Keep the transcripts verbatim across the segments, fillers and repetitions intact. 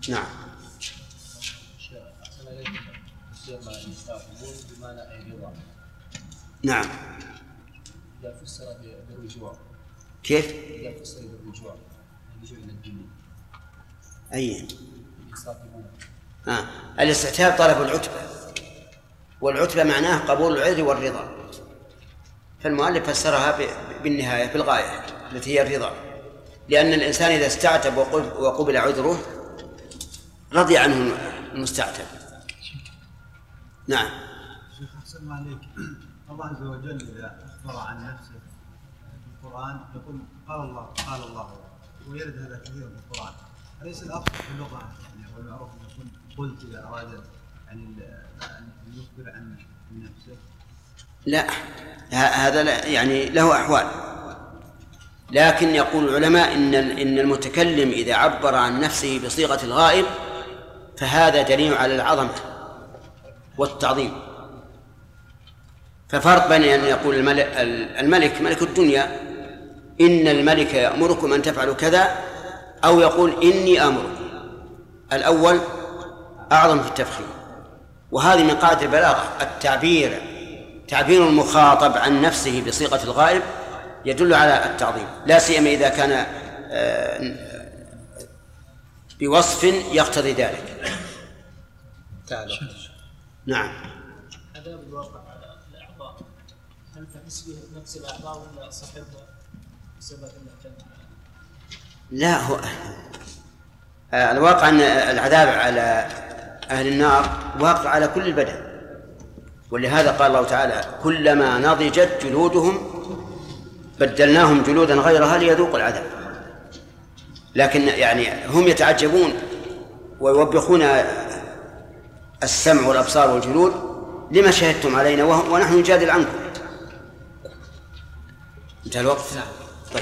نعم. نعم. إذا فسر بالرجوع كيف؟ إذا فسر بالرجوع الرجوع إلى الدين أي آه. الاستعتاب طلب العتبة، والعتبة معناه قبول العذر والرضا، فالمؤلف فسرها بالنهاية بالغاية التي هي الرضا، لأن الإنسان إذا استعتب وقبل عذره رضي عنه المستعتب. نعم. شيخ أحسن الله عليك، الله عز وجل إذا أخبر عن نفسه في القرآن يقول قال الله قال الله، ويرد هذا كثير في القرآن. أليس الأصل في اللغة يعني والمعروف أن يكون قلت إذا أراد أن يخبر عن نفسه؟ لا، هذا لا يعني له أحوال، لكن يقول العلماء إن إن المتكلم إذا عبر عن نفسه بصيغة الغائب فهذا دليل على العظمة والتعظيم. ففرق بين أن يقول الملك, الملك ملك الدنيا إن الملك يأمركم أن تفعلوا كذا، أو يقول إني آمركم، الأول أعظم في التفخيم. وهذه من قاعدة البلاغة، التعبير تعبير المخاطب عن نفسه بصيغة الغائب يدل على التعظيم، لا سيما إذا كان بوصف يقتضي ذلك. نعم. عذاب الواقع على الأعضاء هل تحس به نفس الأعضاء ولا صاحبها بسبب المكان؟ لا، هو الواقع أن العذاب على أهل النار واقع على كل البدن، ولهذا قال الله تعالى كلما نضجت جلودهم بدلناهم جلودا غيرها ليذوقوا العذاب. لكن يعني هم يتعجبون ويوبخون السمع والأبصار والجلود لما شهدتم علينا ونحن نجادل عنكم. انتهى الوقت. طيب.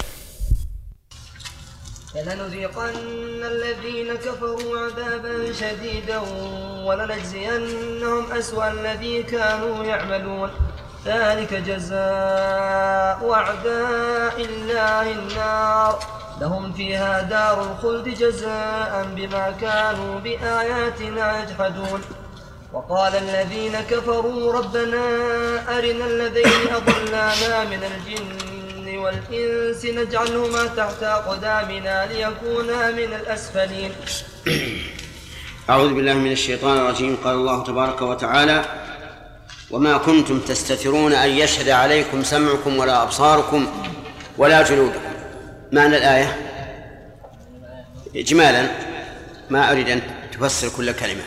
فلنذيقن الذين كفروا عذابا شديدا ولنجزينهم أسوأ الذي كانوا يعملون، ذلك جزاء أعداء الله النار لهم فيها دار الخلد جزاء بما كانوا بآياتنا يجحدون. وقال الذين كفروا ربنا أرنا الذين أضلانا من الجن والإنس نجعلهما تحت أقدامنا ليكونا من الأسفلين. أعوذ بالله من الشيطان الرجيم. قال الله تبارك وتعالى وما كنتم تستترون أن يشهد عليكم سمعكم ولا أبصاركم ولا جلودكم. معنى الآية إجمالا، ما أريد أن تفسر كل كلمة.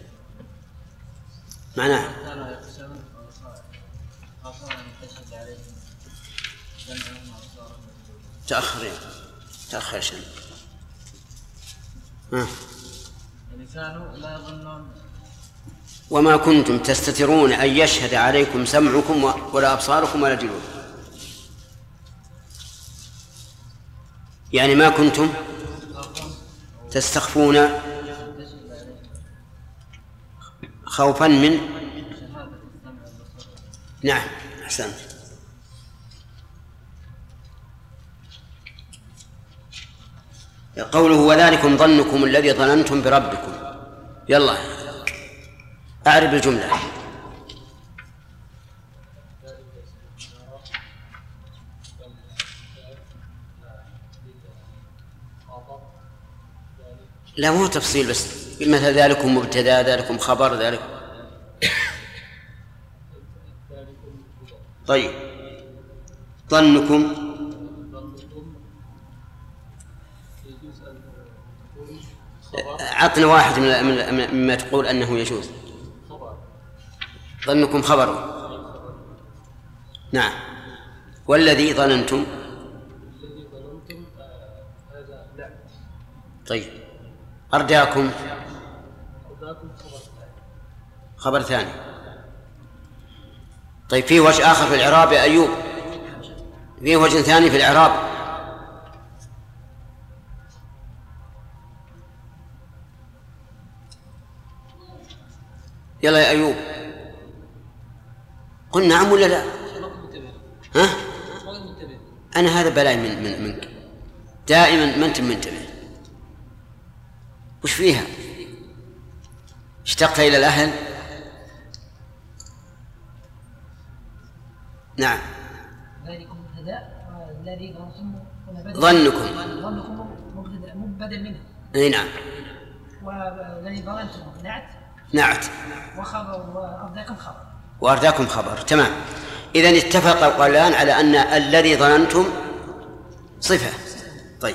معناها تأخر تأخر شيء. ها. كانوا لا يظنون وما كنتم تستترون أن يشهد عليكم سمعكم ولا أبصاركم ولا جلودكم، يعني ما كنتم تستخفون خوفا من. نعم أحسنت. قوله وذلكم ظنكم الذي ظننتم بربكم. يلا أعرب الجملة. لا مو تفصيل بس، مثل ذلكم مبتدا ذلكم خبر ذلك. طيب ظنكم عطنا واحد مما تقول أنه يجوز. ظنكم خبر. نعم. والذي ظننتم. طيب أرداكم خبر ثاني. طيب فيه وجه آخر في الإعراب يا أيوب، فيه وجه ثاني في الإعراب. يلا يا أيوب. قل نعم ولا لا؟ ها؟ أنا هذا بلاي من من منك دائما ما أنت منتبه. وش فيها؟ اشتقت إلى الأهل. نعم. ظنكم ظنكم مبدل منه. اي نعم. والذي ظننتم نعت نعت وخبر وأرداكم خبر وأرداكم خبر. تمام. إذن اتفق القولان على أن الذي ظننتم صفة. طيب.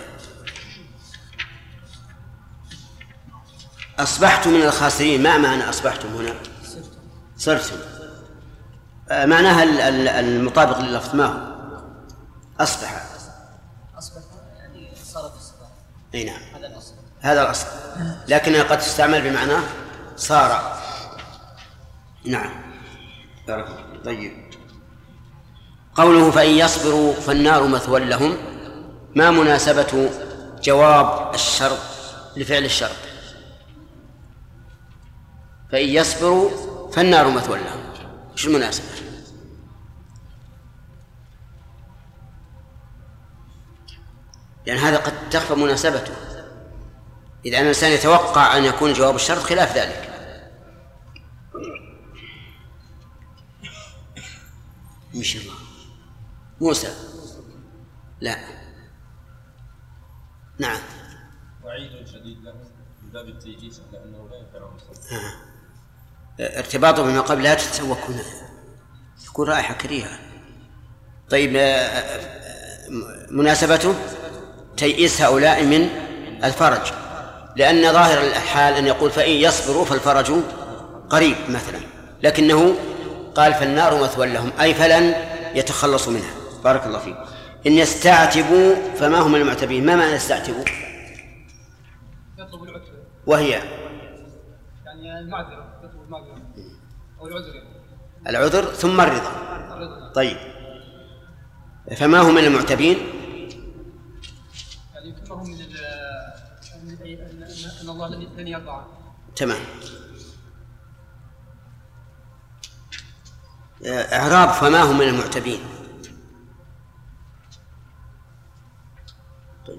أصبحتم من الخاسرين. ما معنى أصبحتم هنا؟ صرتم. آه معناها المطابق لللفظ ما هو؟ أصبح. أصبح يعني صار في الصلاة. أي نعم. هذا الأصل. هذا الأصل، لكنها قد تستعمل بمعنى صار. نعم. طيب. قوله فإن يصبروا فالنار مثوى لهم، ما مناسبة جواب الشرط لفعل الشرط؟ فإن يصبروا فالنار مثوى لهم، شو المناسبة؟ لأن هذا قد تخفى مناسبته، إذا أن الإنسان يتوقع أن يكون جواب الشرط خلاف ذلك. مش الله موسى لا. نعم. وعيد شديد له من باب التيجيز لأنه لا ينفع المصطلح. ارتباطه بما قبل لا تتسوق هنا يكون رائحة كريهة. طيب مناسبته تيئيس هؤلاء من الفرج، لأن ظاهر الحال أن يقول فإن يصبروا فالفرج قريب مثلا، لكنه قال فالنار مثوى لهم أي فلن يتخلصوا منها. بارك الله فيك. إن يستعتبوا فما هم المعتبين. ما معنى يستعتبوا؟ يطلب العذر. وهي يعني المعذرة، يطلب المعذرة أو العذر. العذر ثم الرضا. طيب فما هم من المعتبين؟ يعني فما هم من أن الله لن يرضى. تمام. إعراب فما هم من المعتبين. طيب.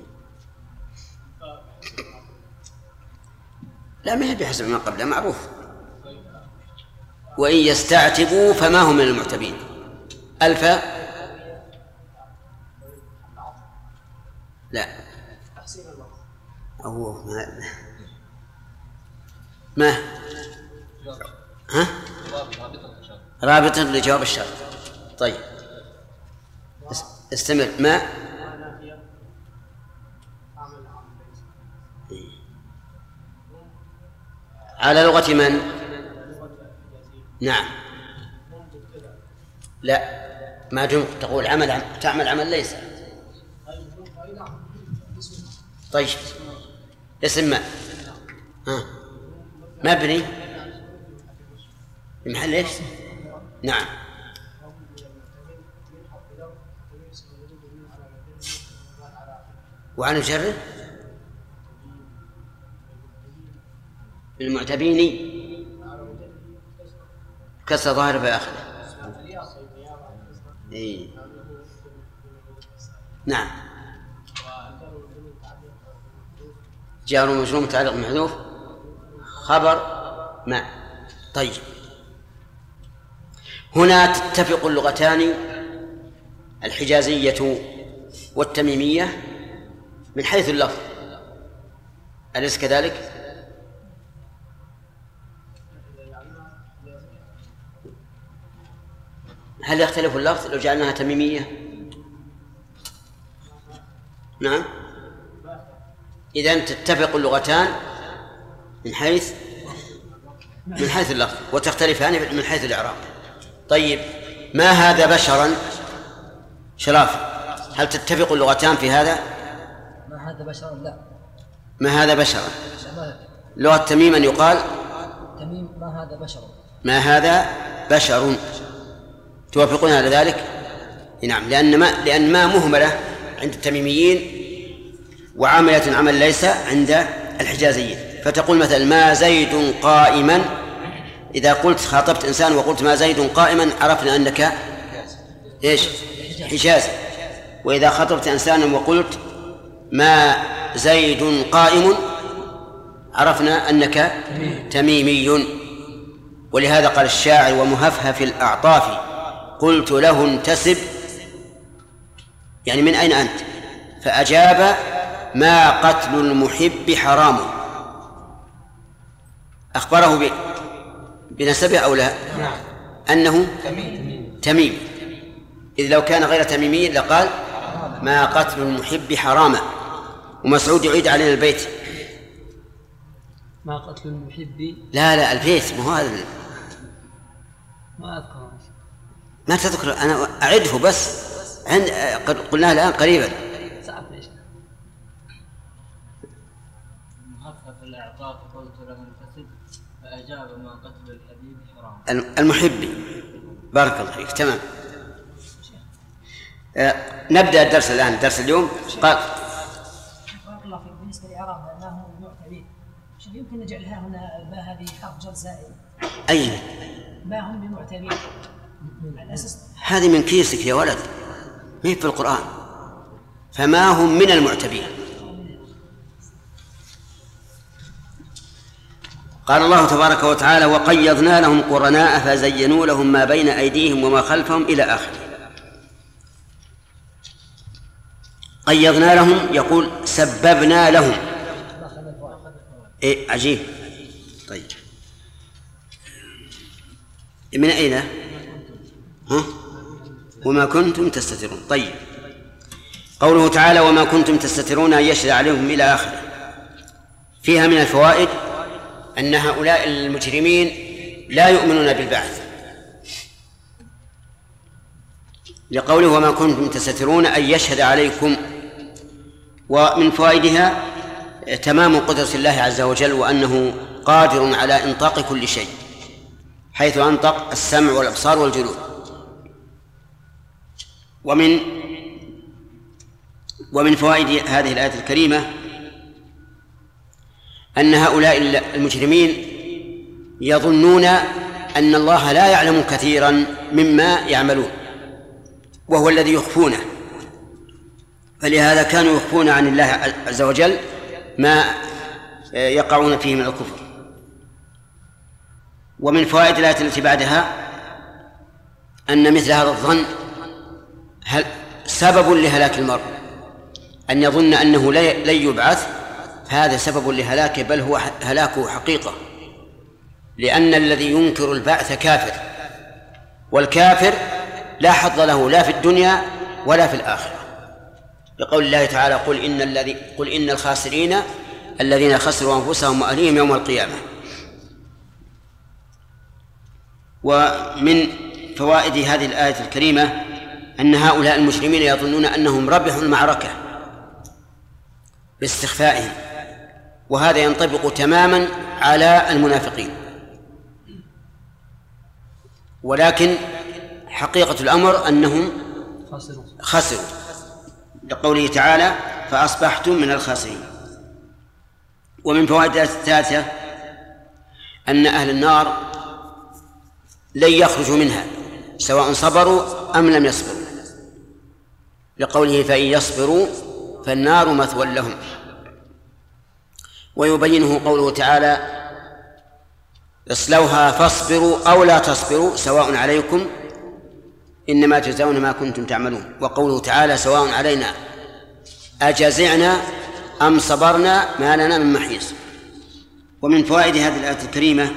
لا ما هي بحسب ما قبله معروف. وإن يستعتبوا فما هم من المعتبين. ألف لا أو ما ما ها رابطا لجواب الشرط. طيب استمر. ما على لغة من؟ نعم. لا ما دمت تقول عمل عم... تعمل عمل ليس. طيب اسم ما ها مبني محل ايش؟ نعم. وعن جره المعتبين كسر ظاهر في آخره. إيه. نعم. جار ومجرور متعلق محذوف خبر ما. طيب هنا تتفق اللغتان الحجازية والتميمية من حيث اللفظ، أليس كذلك؟ هل يختلف اللفظ لو جعلناها تميمية؟ نعم. إذن تتفق اللغتان من حيث من حيث اللفظ وتختلفان من حيث الإعراب. طيب ما هذا بشرا شراف، هل تتفق اللغتان في هذا؟ ما هذا بشرا لا. ما هذا بشرا لغة تميم أن يقال تميم ما هذا بشر. ما هذا بشر. توافقون على ذلك؟ نعم. لأن ما لأن ما مهملة عند التميميين وعاملة عمل ليس عند الحجازيين. فتقول مثلا ما زيد قائما، إذا قلت خاطبت إنسان وقلت ما زيد قائما عرفنا أنك إيش؟ حجازي. وإذا خاطبت إنسانا وقلت ما زيد قائم عرفنا أنك تميمي. ولهذا قال الشاعر ومهفهف الأعطاف قلت له انتسب، يعني من أين أنت؟ فأجاب ما قتل المحب حرام. أخبره بنسبه أو لا؟ أنه تميم، إذ لو كان غير تميمي لقال ما قتل المحب حراما. ومسعود يعيد علينا البيت. ما قتل المحب. لا لا البيت مو هذا. ما أذكر. ما تذكر، أنا أعده بس عند قلناها الآن قريبا. مهفهف الأعطاف قلت له انتسب فأجاب ما قتل الحبيب حرام. المحب. بارك الله فيك. تمام. آه نبدأ الدرس الآن، درس اليوم. قال بارك الله فيك. بالنسبة لإعراب ما هم المعتبين، يمكن نجعلها هنا باء هذه حرف جر زائد. أي ما هم بمعتبين على أساس هذه من كيسك يا ولد، ما هي في القرآن. فما هم من المعتبين. قال الله تبارك وتعالى وقيضنا لهم قرناء فزينوا لهم ما بين أيديهم وما خلفهم إلى آخره. قيضنا لهم يقول سببنا لهم. إيه عجيب. طيب من أين؟ ها؟ وما كنتم تستترون. طيب قوله تعالى وما كنتم تستترون أن يشهد عليهم إلى آخره، فيها من الفوائد أن هؤلاء المجرمين لا يؤمنون بالبعث، لقوله وما كنتم تستترون أن يشهد عليكم. ومن فوائدها تمام قدرة الله عز وجل، وأنه قادر على إنطاق كل شيء، حيث أنطق السمع والأبصار والجلود. ومن ومن فوائد هذه الآية الكريمة أن هؤلاء المجرمين يظنون أن الله لا يعلم كثيرا مما يعملون، وهو الذي يخفونه، فلهذا كانوا يخفون عن الله عز وجل ما يقعون فيه من الكفر. ومن فوائد الآية التي بعدها أن مثل هذا الظن هل سبب لهلاك المرء، أن يظن أنه لن يبعث، هذا سبب لهلاكه، بل هو هلاكه حقيقة، لأن الذي ينكر البعث كافر، والكافر لا حظ له لا في الدنيا ولا في الآخرة، بقول الله تعالى قل إن, الذي قل إن الخاسرين الذين خسروا أنفسهم وأهليهم يوم القيامة. ومن فوائد هذه الآية الكريمة أن هؤلاء المجرمين يظنون أنهم ربحوا المعركة باستخفائهم، وهذا ينطبق تماما على المنافقين، ولكن حقيقة الأمر أنهم خسروا، لقوله تعالى فأصبحتم من الخاسرين. ومن فوائد الثالثة أن أهل النار لن يخرجوا منها سواء صبروا أم لم يصبروا، لقوله فإن يصبروا فالنار مثوى لهم. ويبينه قوله تعالى اصلوها فاصبروا أو لا تصبروا سواء عليكم إنما تجزون ما كنتم تعملون. وقوله تعالى سواء علينا أجزعنا أم صبرنا ما لنا من محيص. ومن فوائد هذه الآية الكريمة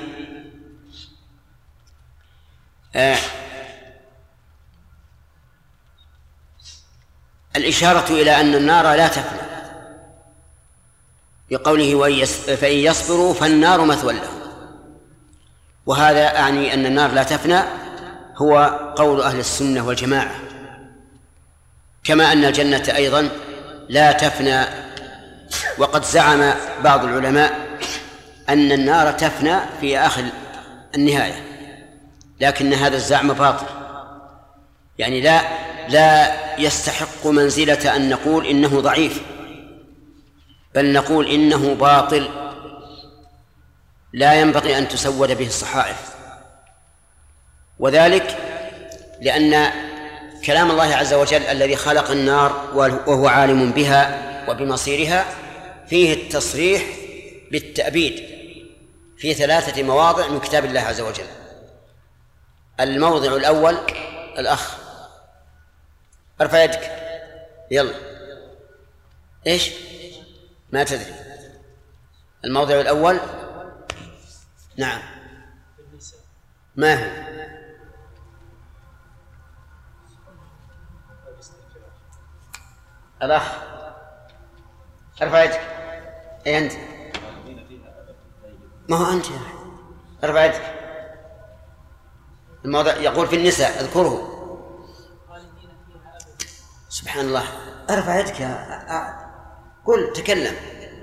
آه الإشارة إلى أن النار لا تفنى، بقوله فإن يصبروا فالنار مثوى لهم، وهذا أعني أن النار لا تفنى هو قول أهل السنة والجماعة، كما أن الجنة أيضا لا تفنى. وقد زعم بعض العلماء أن النار تفنى في آخر النهاية، لكن هذا الزعم باطل، يعني لا لا يستحق منزلة أن نقول إنه ضعيف، بل نقول إنه باطل لا ينبغي أن تسود به الصحائف. وذلك لأن كلام الله عز وجل الذي خلق النار وهو عالم بها وبمصيرها فيه التصريح بالتأبيد في ثلاثة مواضع من كتاب الله عز وجل. الموضع الأول الأخ ارفع يدك يلا. إيش؟ ما تدري. الموضع الأول نعم ما هو؟ الأخ ارفع يدك. أي أنت؟ ما هو أنت يا أخي. ارفع يدك. الموضع يقول في النساء اذكره. سبحان الله. ارفع يدك يا قل تكلم.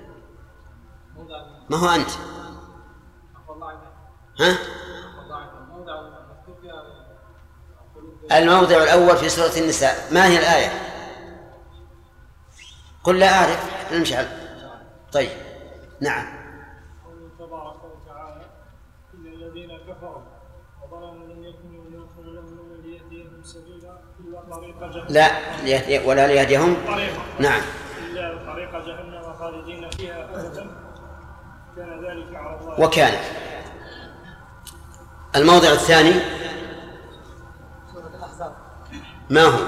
ما هو أنت؟ ها؟ الموضع الأول في سورة النساء ما هي الآية؟ قل لا أعرف نمشي على. طيب نعم. تبارك وتعالى إن الذين كفروا وظلموا لم يكونوا ليغفر لهم ولا ليهديهم سبيلا إلا طريق جهنم. لا ولا ليهديهم. نعم. إلا طريق جهنم خالدين فيها أبدا كان ذلك على الله. وكان. الموضع الثاني سورة الأحزاب. ما هو؟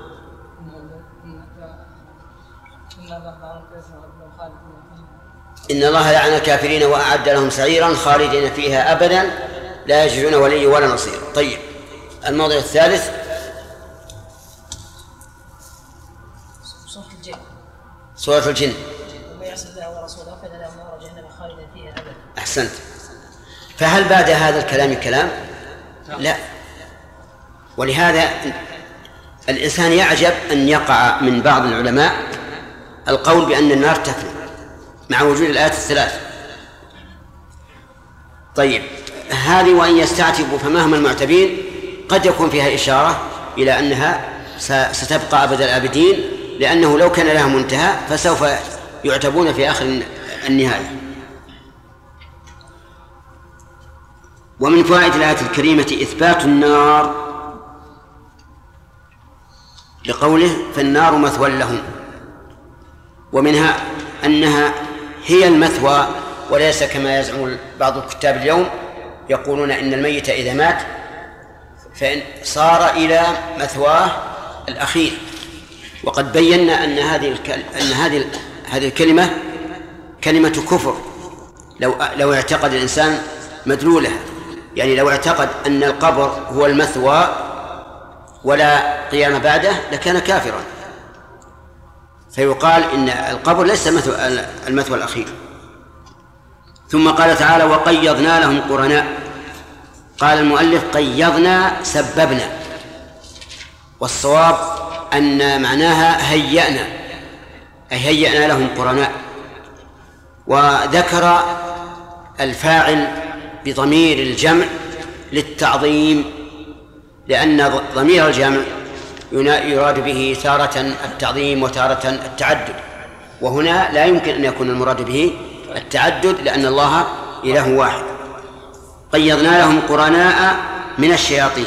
إن الله لعن الكافرين وأعد لهم سعيرا خالدين فيها أبدا لا يجدون ولي ولا نصير. طيب الموضع الثالث سورة الجن. سورة الجن. ومن يعص الله ورسوله فإن له نار جهنم خالدا فيها أبدا. أحسنت. فهل بعد هذا الكلام كلام؟ لا. ولهذا الإنسان يعجب أن يقع من بعض العلماء القول بأن النار تفنى مع وجود الآيات الثلاث. طيب هذه وإن يستعتبوا فمهما المعتبين قد يكون فيها إشارة إلى أنها ستبقى أبد الآبدين، لأنه لو كان لها منتهى فسوف يعتبون في آخر النهاية. ومن فوائد الآية الكريمة إثبات النار لقوله فالنار مثوى لهم، ومنها أنها هي المثوى وليس كما يزعم بعض الكتاب اليوم يقولون إن الميت إذا مات فإن صار إلى مثواه الأخير. وقد بينا أن هذه الكل... أن هذه هذه الكلمة كلمة كفر لو لو اعتقد الإنسان مدلولها، يعني لو اعتقد أن القبر هو المثوى ولا قيام بعده لكان كافرا. فيقال إن القبر ليس المثوى الأخير. ثم قال تعالى وقيضنا لهم قرناء. قال المؤلف قيضنا سببنا، والصواب أن معناها هيأنا، أي هيأنا لهم قرناء. وذكر الفاعل بضمير الجمع للتعظيم، لأن ضمير الجمع يراد به تارة التعظيم وتارة التعدد، وهنا لا يمكن أن يكون المراد به التعدد لأن الله إله واحد. قيضنا لهم قرناء من الشياطين،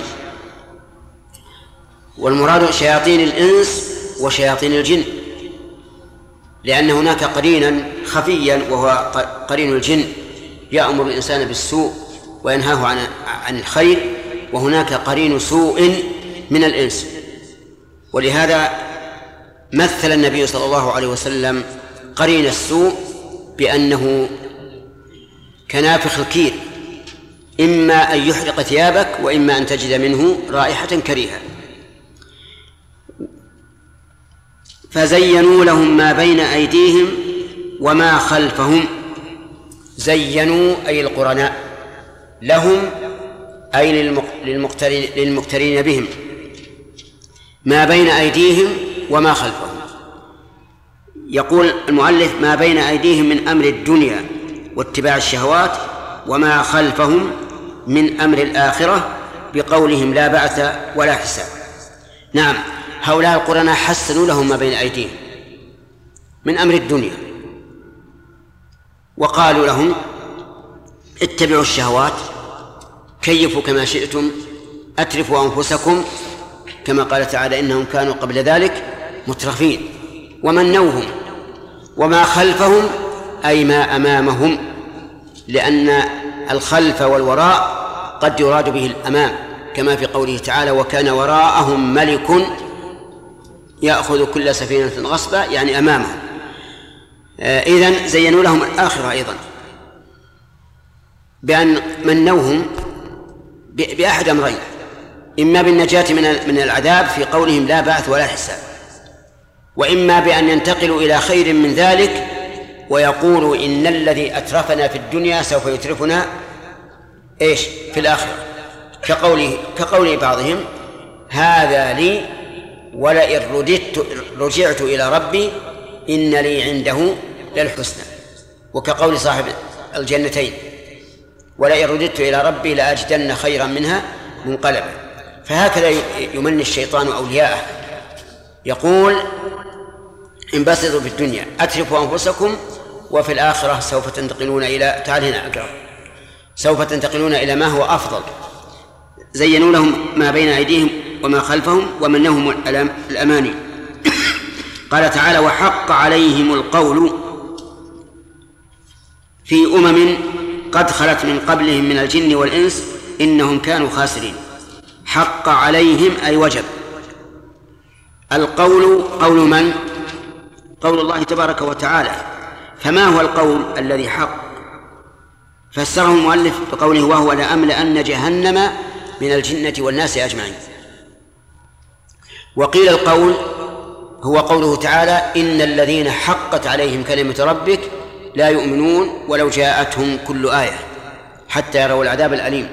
والمراد شياطين الإنس وشياطين الجن، لأن هناك قرينا خفيا وهو قرين الجن يأمر الإنسان بالسوء وينهاه عن عن الخير، وهناك قرين سوء من الإنس. ولهذا مثل النبي صلى الله عليه وسلم قرين السوء بأنه كنافخ الكير، إما أن يحرق ثيابك وإما أن تجد منه رائحة كريهة. فزينوا لهم ما بين أيديهم وما خلفهم. زينوا أي القرناء، لهم أي للمقترين, للمقترين بهم، ما بين أيديهم وما خلفهم. يقول المؤلف ما بين أيديهم من أمر الدنيا واتباع الشهوات، وما خلفهم من أمر الآخرة بقولهم لا بعث ولا حساب. نعم، هؤلاء القرناء حسنوا لهم ما بين أيديهم من أمر الدنيا، وقالوا لهم اتبعوا الشهوات، كيفوا كما شئتم، أترفوا أنفسكم، كما قال تعالى إنهم كانوا قبل ذلك مترفين، ومنوهم. وما خلفهم أي ما أمامهم، لأن الخلف والوراء قد يراد به الأمام، كما في قوله تعالى: وكان وراءهم ملك يأخذ كل سفينة غصبا، يعني أمامهم. إذن زينوا لهم الآخرة أيضا بأن منوهم بأحد أمرين: إما بالنجاة من العذاب في قولهم لا بعث ولا حساب، وإما بأن ينتقلوا إلى خير من ذلك ويقولوا إن الذي أترفنا في الدنيا سوف يترفنا إيش في الآخرة، كقوله كقول بعضهم: هذا لي ولئن رددت رجعت إلى ربي إن لي عنده للحسنى، وكقول صاحب الجنتين: ولئن رددت إلى ربي لأجدن خيرا منها منقلبا. فهكذا يمني الشيطان أولياءه، يقول: انبسطوا في الدنيا أترفوا أنفسكم وفي الآخرة سوف تنتقلون إلى تعال هنا أقرأ سوف تنتقلون إلى ما هو أفضل. زينوا لهم ما بين أيديهم وما خلفهم ومنهم الأماني. قال تعالى: وحق عليهم القول في أمم قد خلت من قبلهم من الجن والإنس إنهم كانوا خاسرين. حق عليهم أي وجب. القول قول من؟ قول الله تبارك وتعالى. فما هو القول الذي حق؟ فسره المؤلف بقوله: وهو لأملأن جهنم من الجنة والناس أجمعين. وقيل القول هو قوله تعالى: إن الذين حقت عليهم كلمة ربك لا يؤمنون ولو جاءتهم كل آية حتى يروا العذاب الأليم.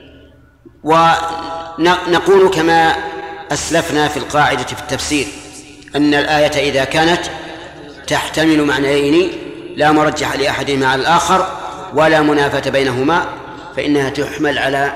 ونقول كما أسلفنا في القاعدة في التفسير أن الآية إذا كانت تحتمل معنيين لا مرجح لأحدهما على الآخر ولا منافاة بينهما فإنها تحمل على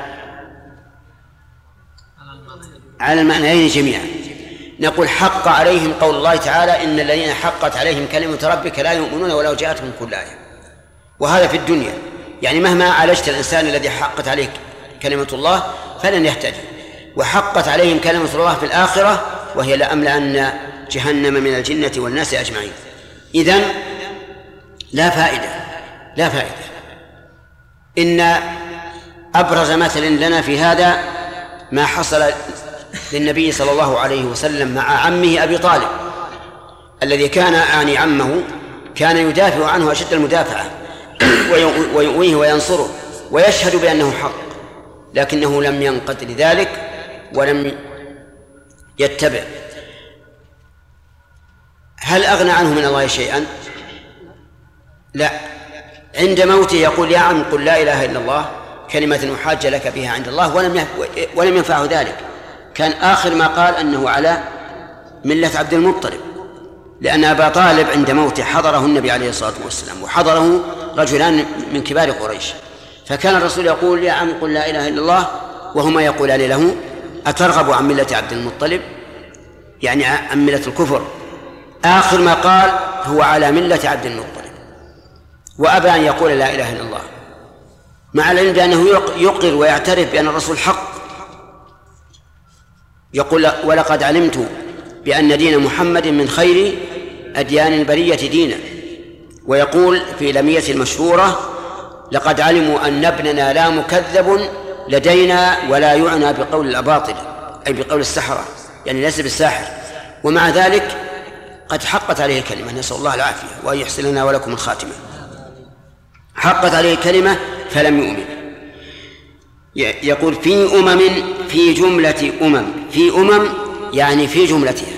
على المعنيين جميعا. نقول: حق عليهم قول الله تعالى: إن الذين حقت عليهم كلمة ربك لا يؤمنون ولو جاءتهم كل آية. وهذا في الدنيا، يعني مهما عالجت الإنسان الذي حقت عليه كلمة الله فلن يهتدي. وحقت عليهم كلمة الله في الآخرة وهي لأملأن جهنم من الجنة والناس أجمعين. إذن لا فائدة لا فائدة إن أبرز مثل لنا في هذا ما حصل للنبي صلى الله عليه وسلم مع عمه أبي طالب الذي كان آني عمه كان يدافع عنه أشد المدافعة ويؤويه وينصره ويشهد بأنه حق، لكنه لم ينقد لذلك ولم يتبع. هل أغنى عنه من الله شيئا؟ لا. عند موته يقول: يا عم قل لا إله إلا الله كلمة أحاج لك بها عند الله، ولم ولم ينفعه ذلك. كان آخر ما قال أنه على ملة عبد المطلب، لأن أبا طالب عند موته حضره النبي عليه الصلاة والسلام وحضره رجلان من كبار قريش، فكان الرسول يقول: يا عم قل لا إله إلا الله، وهما يقولان له: أترغب عن ملة عبد المطلب، يعني عن ملة الكفر. آخر ما قال: هو على ملة عبد المطلب، وأبى أن يقول لا إله إلا الله، مع العلم بأنه يقر ويعترف بأن الرسول حق. يقول: ولقد علمت بأن دين محمد من خير أديان البرية دينا. ويقول في لمية المشهورة: لقد علموا أن ابننا لا مكذب لدينا ولا يعنى بقول الأباطل، أي بقول السحرة، يعني ليس بالساحر. ومع ذلك قد حقت عليه كلمة، نسأل الله العافية وأن يحسن لنا ولكم الخاتمة. حقت عليه كلمة فلم يؤمن. يقول: في أمم في جملة أمم، في أمم يعني في جملتها.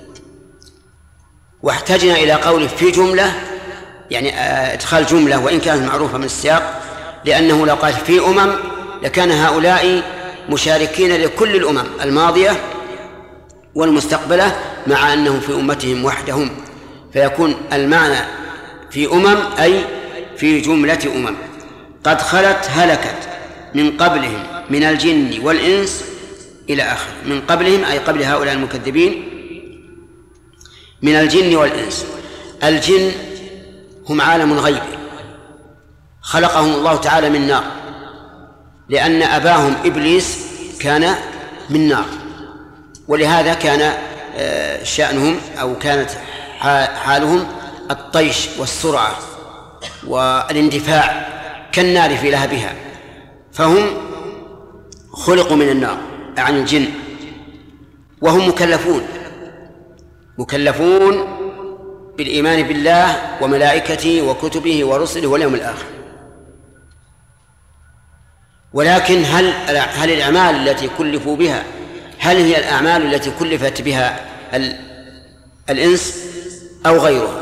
واحتجنا إلى قوله في جملة، يعني إدخال جملة وإن كانت معروفة من السياق، لأنه لو قال في أمم لكان هؤلاء مشاركين لكل الأمم الماضية والمستقبلة، مع أنهم في أمتهم وحدهم، فيكون المعنى في أمم أي في جملة أمم قد خلت هلكت من قبلهم من الجن والإنس إلى آخر. من قبلهم أي قبل هؤلاء المكذبين من الجن والإنس. الجن هم عالم غيبي خلقهم الله تعالى من نار، لأن أباهم إبليس كان من نار، ولهذا كان شأنهم أو كانت حالهم الطيش والسرعة والاندفاع كالنار في لهبها، فهم خلقوا من النار عن الجن، وهم مكلفون مكلفون بالإيمان بالله وملائكته وكتبه ورسله واليوم الآخر. ولكن هل هل الأعمال التي كلفوا بها هل هي الأعمال التي كلفت بها الإنس أو غيرها؟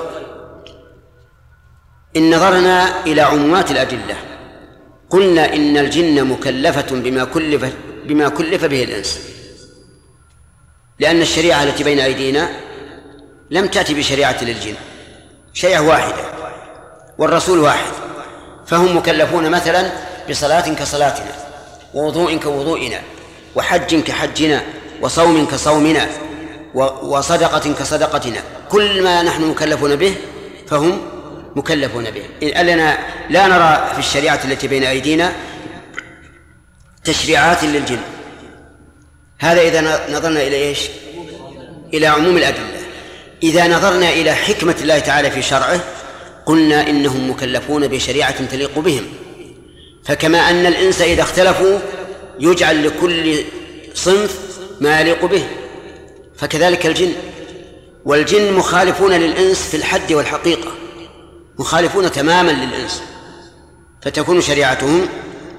إن نظرنا إلى عمومات الأدلة قلنا إن الجن مكلفة بما كلف بما كلف به الإنس، لأن الشريعة التي بين أيدينا لم تأتي بشريعة للجن، شريعة واحدة والرسول واحد، فهم مكلفون مثلا بصلاة كصلاتنا، ووضوء كوضوئنا، وحج كحجنا، وصوم كصومنا، وصدقة كصدقتنا، كل ما نحن مكلفون به فهم مكلفون به. لأننا لا نرى في الشريعة التي بين أيدينا تشريعات للجن. هذا إذا نظرنا إلى إيش؟ إلى عموم الأدلة. إذا نظرنا إلى حكمة الله تعالى في شرعه قلنا إنهم مكلفون بشريعة تليق بهم، فكما أن الإنس إذا اختلفوا يجعل لكل صنف ما يليق به، فكذلك الجن، والجن مخالفون للإنس في الحد والحقيقة، مخالفون تماما للإنس، فتكون شريعتهم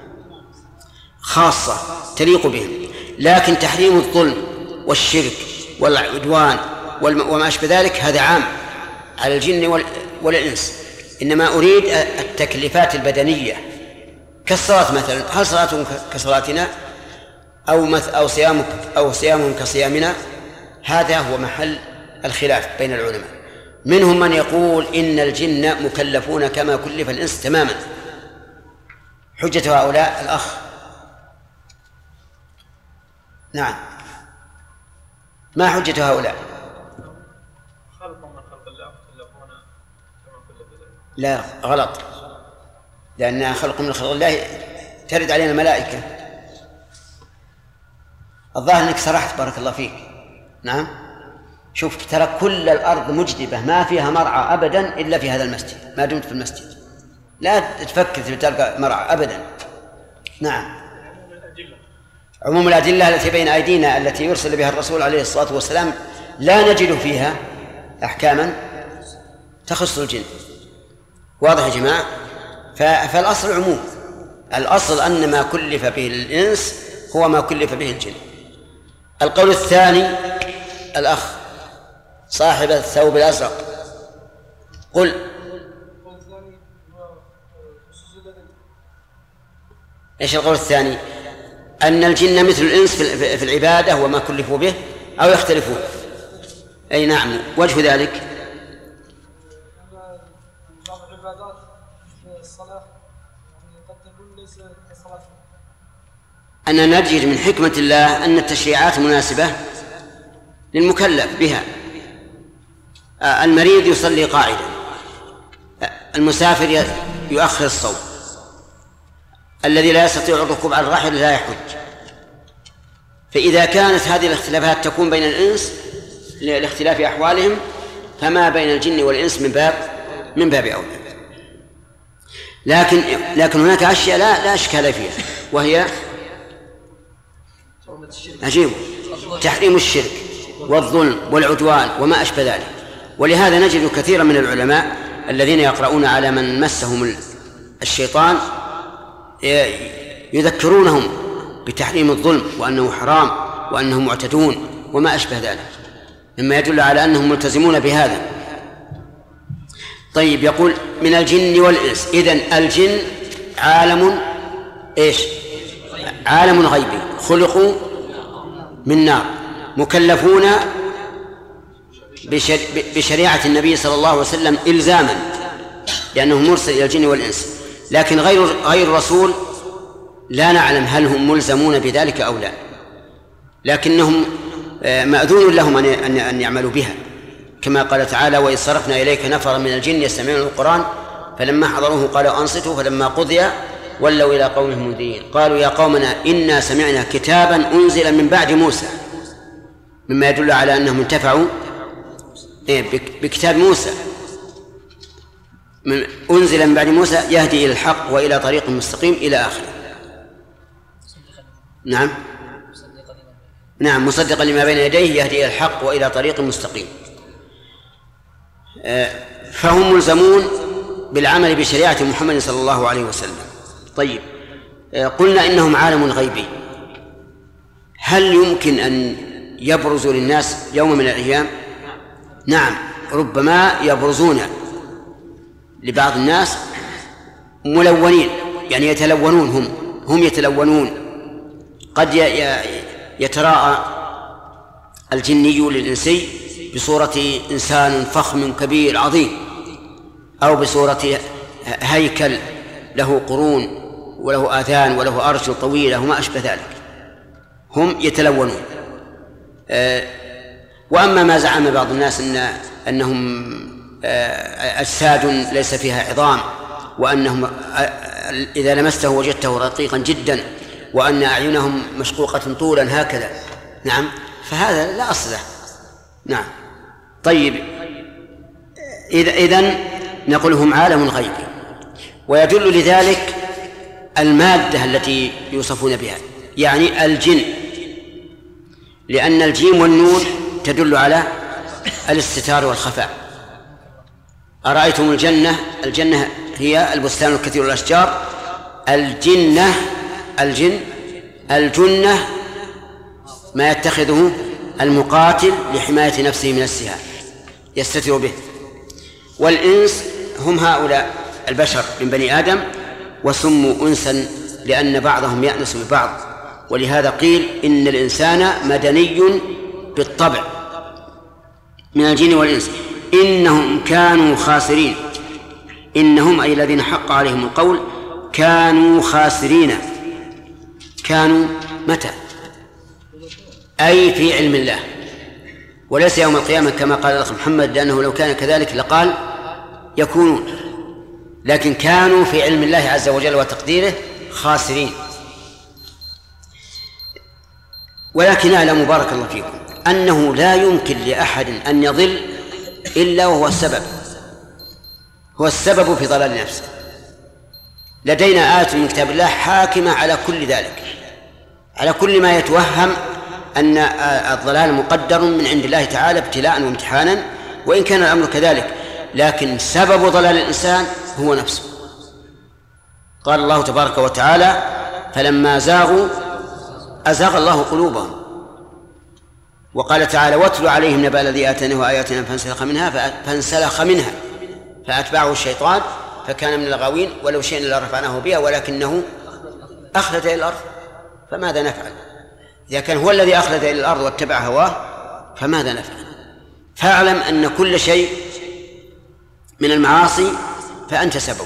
خاصة تليق بهم. لكن تحريم الظلم والشرك والعدوان وما أشبه ذلك هذا عام على الجن والإنس، إنما أريد التكليفات البدنية كالصلاة مثلا، هل صلاتهم كصلاتنا أو أو صيامك أو صيامهم كصيامنا؟ هذا هو محل الخلاف بين العلماء. منهم من يقول إن الجن مكلفون كما كلف الإنس تماما. حجة هؤلاء الأخ. نعم، ما حجة هؤلاء؟ خلق من خلق الله مكلفون كما كلف الإنس. لا، غلط، لأن خلق من خلق الله ترد علينا الملائكة. الظاهر أنك سرحت بارك الله فيك. نعم، شوف ترى كل الأرض مجدبة ما فيها مرعى أبدا إلا في هذا المسجد، ما دمت في المسجد لا تفكر تلقى مرعى أبدا. نعم، عموم الأدلة التي بين أيدينا التي يرسل بها الرسول عليه الصلاة والسلام لا نجد فيها أحكاما تخص الجن. واضح يا جماعة؟ فالأصل عموم، الأصل أن ما كلف به الإنس هو ما كلف به الجن. القول الثاني الأخ صاحب الثوب الأزرق، قل. إيش القول الثاني؟ أن الجن مثل الإنس في العبادة وما كلفوا به أو يختلفون. أي نعم، وجه ذلك بعض العبادات في الصلاة قد تكون ليس كصلاة. أننا نجد من حكمة الله أن التشريعات مناسبة للمكلف بها. المريض يصلي قاعدا، المسافر يؤخر الصوم، الذي لا يستطيع الركوب على الراحل لا يحج. فإذا كانت هذه الاختلافات تكون بين الإنس لاختلاف أحوالهم، فما بين الجن والإنس من باب من باب أولى. لكن لكن هناك أشياء لا لا إشكال فيها، وهي عجيب، تحريم الشرك والظلم والعدوان وما أشبه ذلك. ولهذا نجد كثيرا من العلماء الذين يقرؤون على من مسهم الشيطان يذكرونهم بتحريم الظلم وأنه حرام وأنهم معتدون وما أشبه ذلك، مما يدل على أنهم ملتزمون بهذا. طيب، يقول من الجن والإنس. إذن الجن عالم إيش؟ عالم غيبي، خلقوا من نار، مكلفون بشريعة النبي صلى الله عليه وسلم إلزاما لأنه مرسل إلى الجن والإنس. لكن غير غير الرسول لا نعلم هل هم ملزمون بذلك أو لا، لكنهم مأذون لهم أن يعملوا بها، كما قال تعالى: وإذ صرفنا إليك نفرا من الجن يستمعون القرآن فلما حضروه قالوا أنصتوا فلما قضي ولوا إلى قومهم منذرين قالوا يا قومنا إنا سمعنا كتابا أنزل من بعد موسى، مما يدل على أنهم انتفعوا بكتاب موسى أنزل من بعد موسى يهدي إلى الحق وإلى طريق مستقيم إلى آخره. نعم نعم مصدقا لما بين يديه يهدي إلى الحق وإلى طريق مستقيم. فهم ملزمون بالعمل بشريعة محمد صلى الله عليه وسلم. طيب، قلنا إنهم عالم غيبي، هل يمكن أن يبرزوا للناس يوم من الأيام؟ نعم، ربما يبرزون لبعض الناس ملونين، يعني يتلونون، هم هم يتلونون. قد يتراءى الجني للإنسي بصورة إنسان فخم كبير عظيم، أو بصورة هيكل له قرون وله آذان وله أرجل طويلة وما أشبه ذلك، هم يتلونون. وأما ما زعم بعض الناس أن أنهم أجساد ليس فيها عظام، وأنهم إذا لمسته وجدته رقيقا جدا، وأن أعينهم مشقوقة طولا هكذا، نعم، فهذا لا أصل له. نعم. طيب، إذن نقول هم عالم غيبي، ويدل لذلك المادة التي يوصفون بها، يعني الجن، لأن الجيم والنون تدل على الاستتار والخفاء. أرأيتم الجنة، الجنة هي البستان الكثير والأشجار، الجنة الجن الجنة ما يتخذه المقاتل لحماية نفسه من السهام يستتر به. والإنس هم هؤلاء البشر من بني آدم، وسموا أنسا لأن بعضهم يأنس ببعض، ولهذا قيل إن الإنسان مدني بالطبع من الجن والإنس. إنهم كانوا خاسرين، إنهم أي الذين حق عليهم القول كانوا خاسرين. كانوا متى؟ أي في علم الله، وليس يوم القيامة كما قال الأخ محمد، لأنه لو كان كذلك لقال يكونون، لكن كانوا في علم الله عز وجل وتقديره خاسرين. ولكن أعلم بارك الله فيكم أنه لا يمكن لأحد أن يضل إلا وهو السبب، هو السبب في ضلال نفسه. لدينا آيات من كتاب الله حاكمة على كل ذلك، على كل ما يتوهم أن الضلال مقدر من عند الله تعالى ابتلاء وامتحانا، وإن كان الأمر كذلك، لكن سبب ضلال الإنسان هو نفسه. قال الله تبارك وتعالى: فلما زاغوا أزاغ الله قلوبهم. وقال تعالى: واتل عليهم نبأ الذي آتيناه آياتنا فانسلخ منها فانسلخ منها فأتبعه الشيطان فكان من الغاوين ولو شئنا لرفعناه بها ولكنه أخلد إلى الأرض فماذا نفعل؟ إذا كان هو الذي أخلد إلى الأرض واتبع هواه فماذا نفعل؟ فاعلم أن كل شيء من المعاصي فأنت سبب.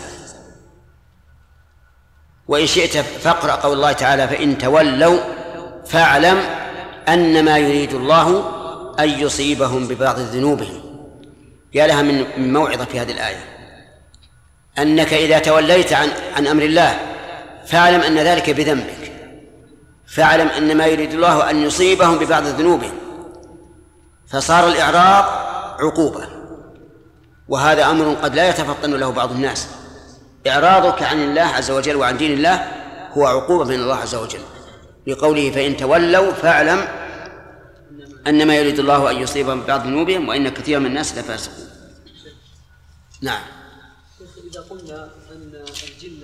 وإن شئت فاقرأ قول الله تعالى: فإن تولوا فاعلم أنما يريد الله أن يصيبهم ببعض ذنوبهم. يا لها من موعظة في هذه الآية، أنك إذا توليت عن, عن أمر الله فاعلم أن ذلك بذنبك، فاعلم أن ما يريد الله أن يصيبهم ببعض ذنوبهم، فصار الإعراض عقوبة، وهذا أمر قد لا يتفطن له بعض الناس. إعراضك عن الله عز وجل وعن دين الله هو عقوبة من الله عز وجل، لقوله: فإن تولوا فاعلم أنما يريد الله أن يصيبهم ببعض ذنوبهم وإن كثيرا من الناس لفاسقون. نعم. إذا قلنا أن الجن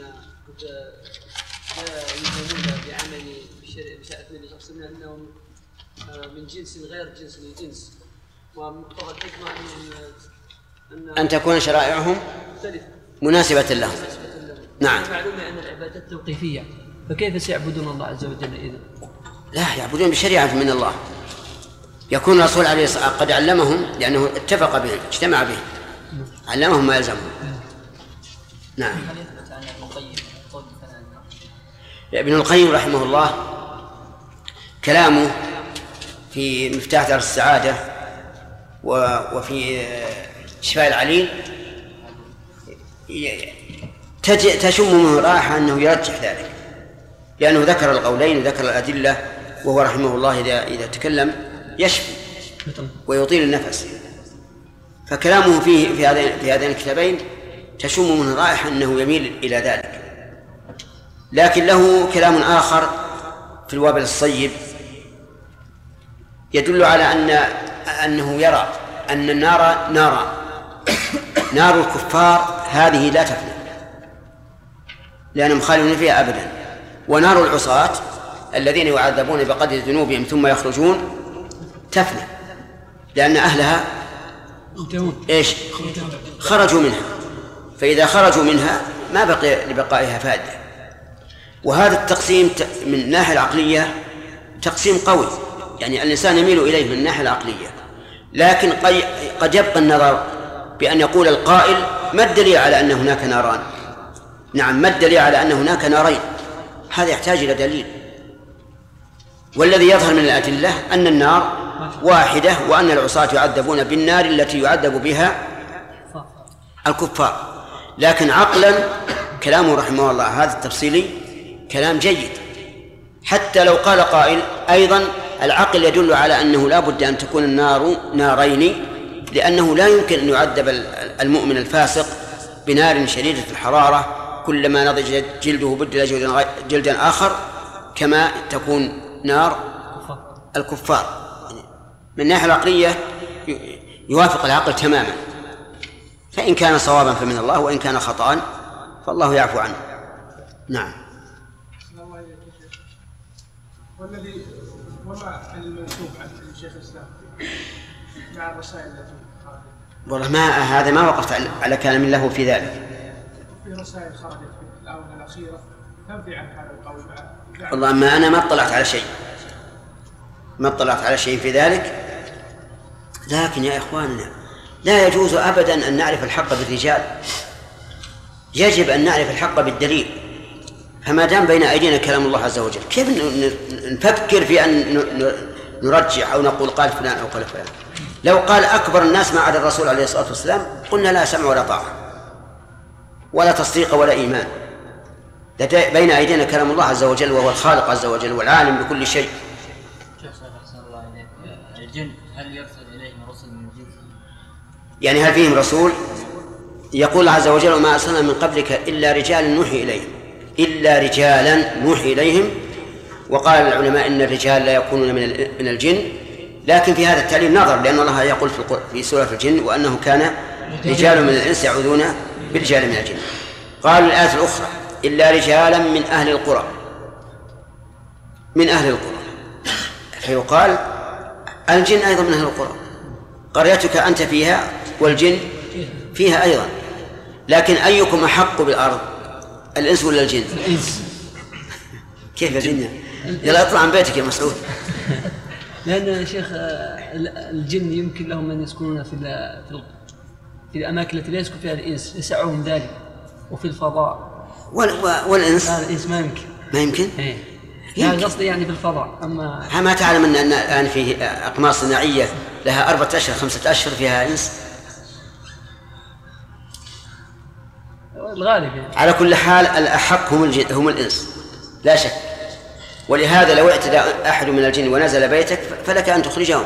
لا يلزمون بعمل بشريعة النبي صلى الله عليه وسلم أنهم من جنس غير جنس الجنس، ومقتضى الحكمة أن أن تكون شرائعهم مناسبة لهم. نعم. معلوم أن العبادات توقيفية، فكيف سيعبدون الله عز وجل إذن؟ لا، يعبدون بشريعة من الله. يكون الرسول عليه الصلاة والسلام قد علمهم لأنه اتفق بهم، اجتمع بهم، علمهم ما يلزمهم. نعم. ابن القيم رحمه الله كلامه في مفتاح دار السعادة وفي شفاء العليل تشم منه رائحة أنه يرجح ذلك، لأنه ذكر القولين وذكر الأدلة، وهو رحمه الله إذا إذا تكلم يشفي ويطيل النفس. فكلامه فيه في هذين في هذين الكتابين تشم من رائحة أنه يميل إلى ذلك. لكن له كلام آخر في الوابل الصيب يدل على أن أنه يرى أن النار نارا نار الكفار هذه لا تفنى لأنهم خالدون فيها أبدا، ونار العصاة الذين يعذبون بقدر ذنوبهم ثم يخرجون تفنى لأن أهلها إيش خرجوا منها، فإذا خرجوا منها ما بقي لبقائها فائدة. وهذا التقسيم من الناحية العقلية تقسيم قوي، يعني الإنسان يميل إليه من الناحية العقلية، لكن قد يبقى النظر بأن يقول القائل ما الدليل على أن هناك ناران؟ نعم، ما الدليل على أن هناك نارين؟ هذا يحتاج إلى دليل. والذي يظهر من الأدلة أن النار واحدة وأن العصاة يعذبون بالنار التي يعذب بها الكفار. لكن عقلا كلامه رحمه الله هذا التفصيلي كلام جيد، حتى لو قال قائل أيضا العقل يدل على أنه لا بد أن تكون النار نارين، لأنه لا يمكن أن يعذب المؤمن الفاسق بنار شديدة الحرارة كلما نضج جلده بدل جلدا آخر كما تكون نار الكفار. من الناحية العقلية يوافق العقل تماما، فإن كان صوابا فمن الله وإن كان خطأ فالله يعفو عنه. نعم. والذي وما المنسوب عن الشيخ الإسلام مع الرسائل التي والله ما هذا ما وقفت على كلام له في ذلك. في رسائل خرجت في الآونة الأخيرة تنفي عن هذا القول. والله ما أنا ما اطلعت على شيء ما اطلعت على شيء في ذلك. لكن يا إخواننا لا يجوز أبدا أن نعرف الحق بالرجال، يجب أن نعرف الحق بالدليل. فما دام بين أيدينا كلام الله عز وجل كيف نفكر في أن نرجح أو نقول قال فلان أو قال فلان؟ لو قال أكبر الناس ما عدا الرسول عليه الصلاة والسلام قلنا لا سمع ولا طاعة ولا تصديق ولا إيمان. بين أيدينا كلام الله عز وجل وهو الخالق عز وجل والعالم بكل شيء. الجن هل يرسل إليهم رسل من الجن؟ يعني هل فيهم رسول؟ يقول عز وجل وما أرسلنا من قبلك إلا رجالا نوحي إليهم إلا رجالا نوحي إليهم. وقال العلماء إن الرجال لا يكونون من الجن، لكن في هذا التعليم نظر، لأن الله يقول في سورة الجن وأنه كان رجال من الإنس يعوذون برجال من الجن. قال الآية الأخرى إلا رجالا من أهل القرى من أهل القرى فيقال الجن أيضا من أهل القرى، قريتك أنت فيها والجن فيها أيضا. لكن أيكم أحق بالأرض الإنس ولا الجن؟ الإنس. كيف يا جن؟ يلا اطلع عن بيتك يا مسعود. لأن شيخ الجن يمكن لهم أن يسكنون في في الأماكن التي لا يسكن فيها الإنس يسعهم ذلك، وفي الفضاء. والإنس الإنس ما يمكن ما يمكن. إيه. يعني قصدي يعني في الفضاء. أما ما تعلم أن الآن في أقمار صناعية لها أربعة أشهر خمسة أشهر فيها إنس؟ الغالب يعني. على كل حال الأحق هم الجن هم الإنس لا شك. ولهذا لو اعتدى أحد من الجن ونزل بيتك فلك أن تخرجهم.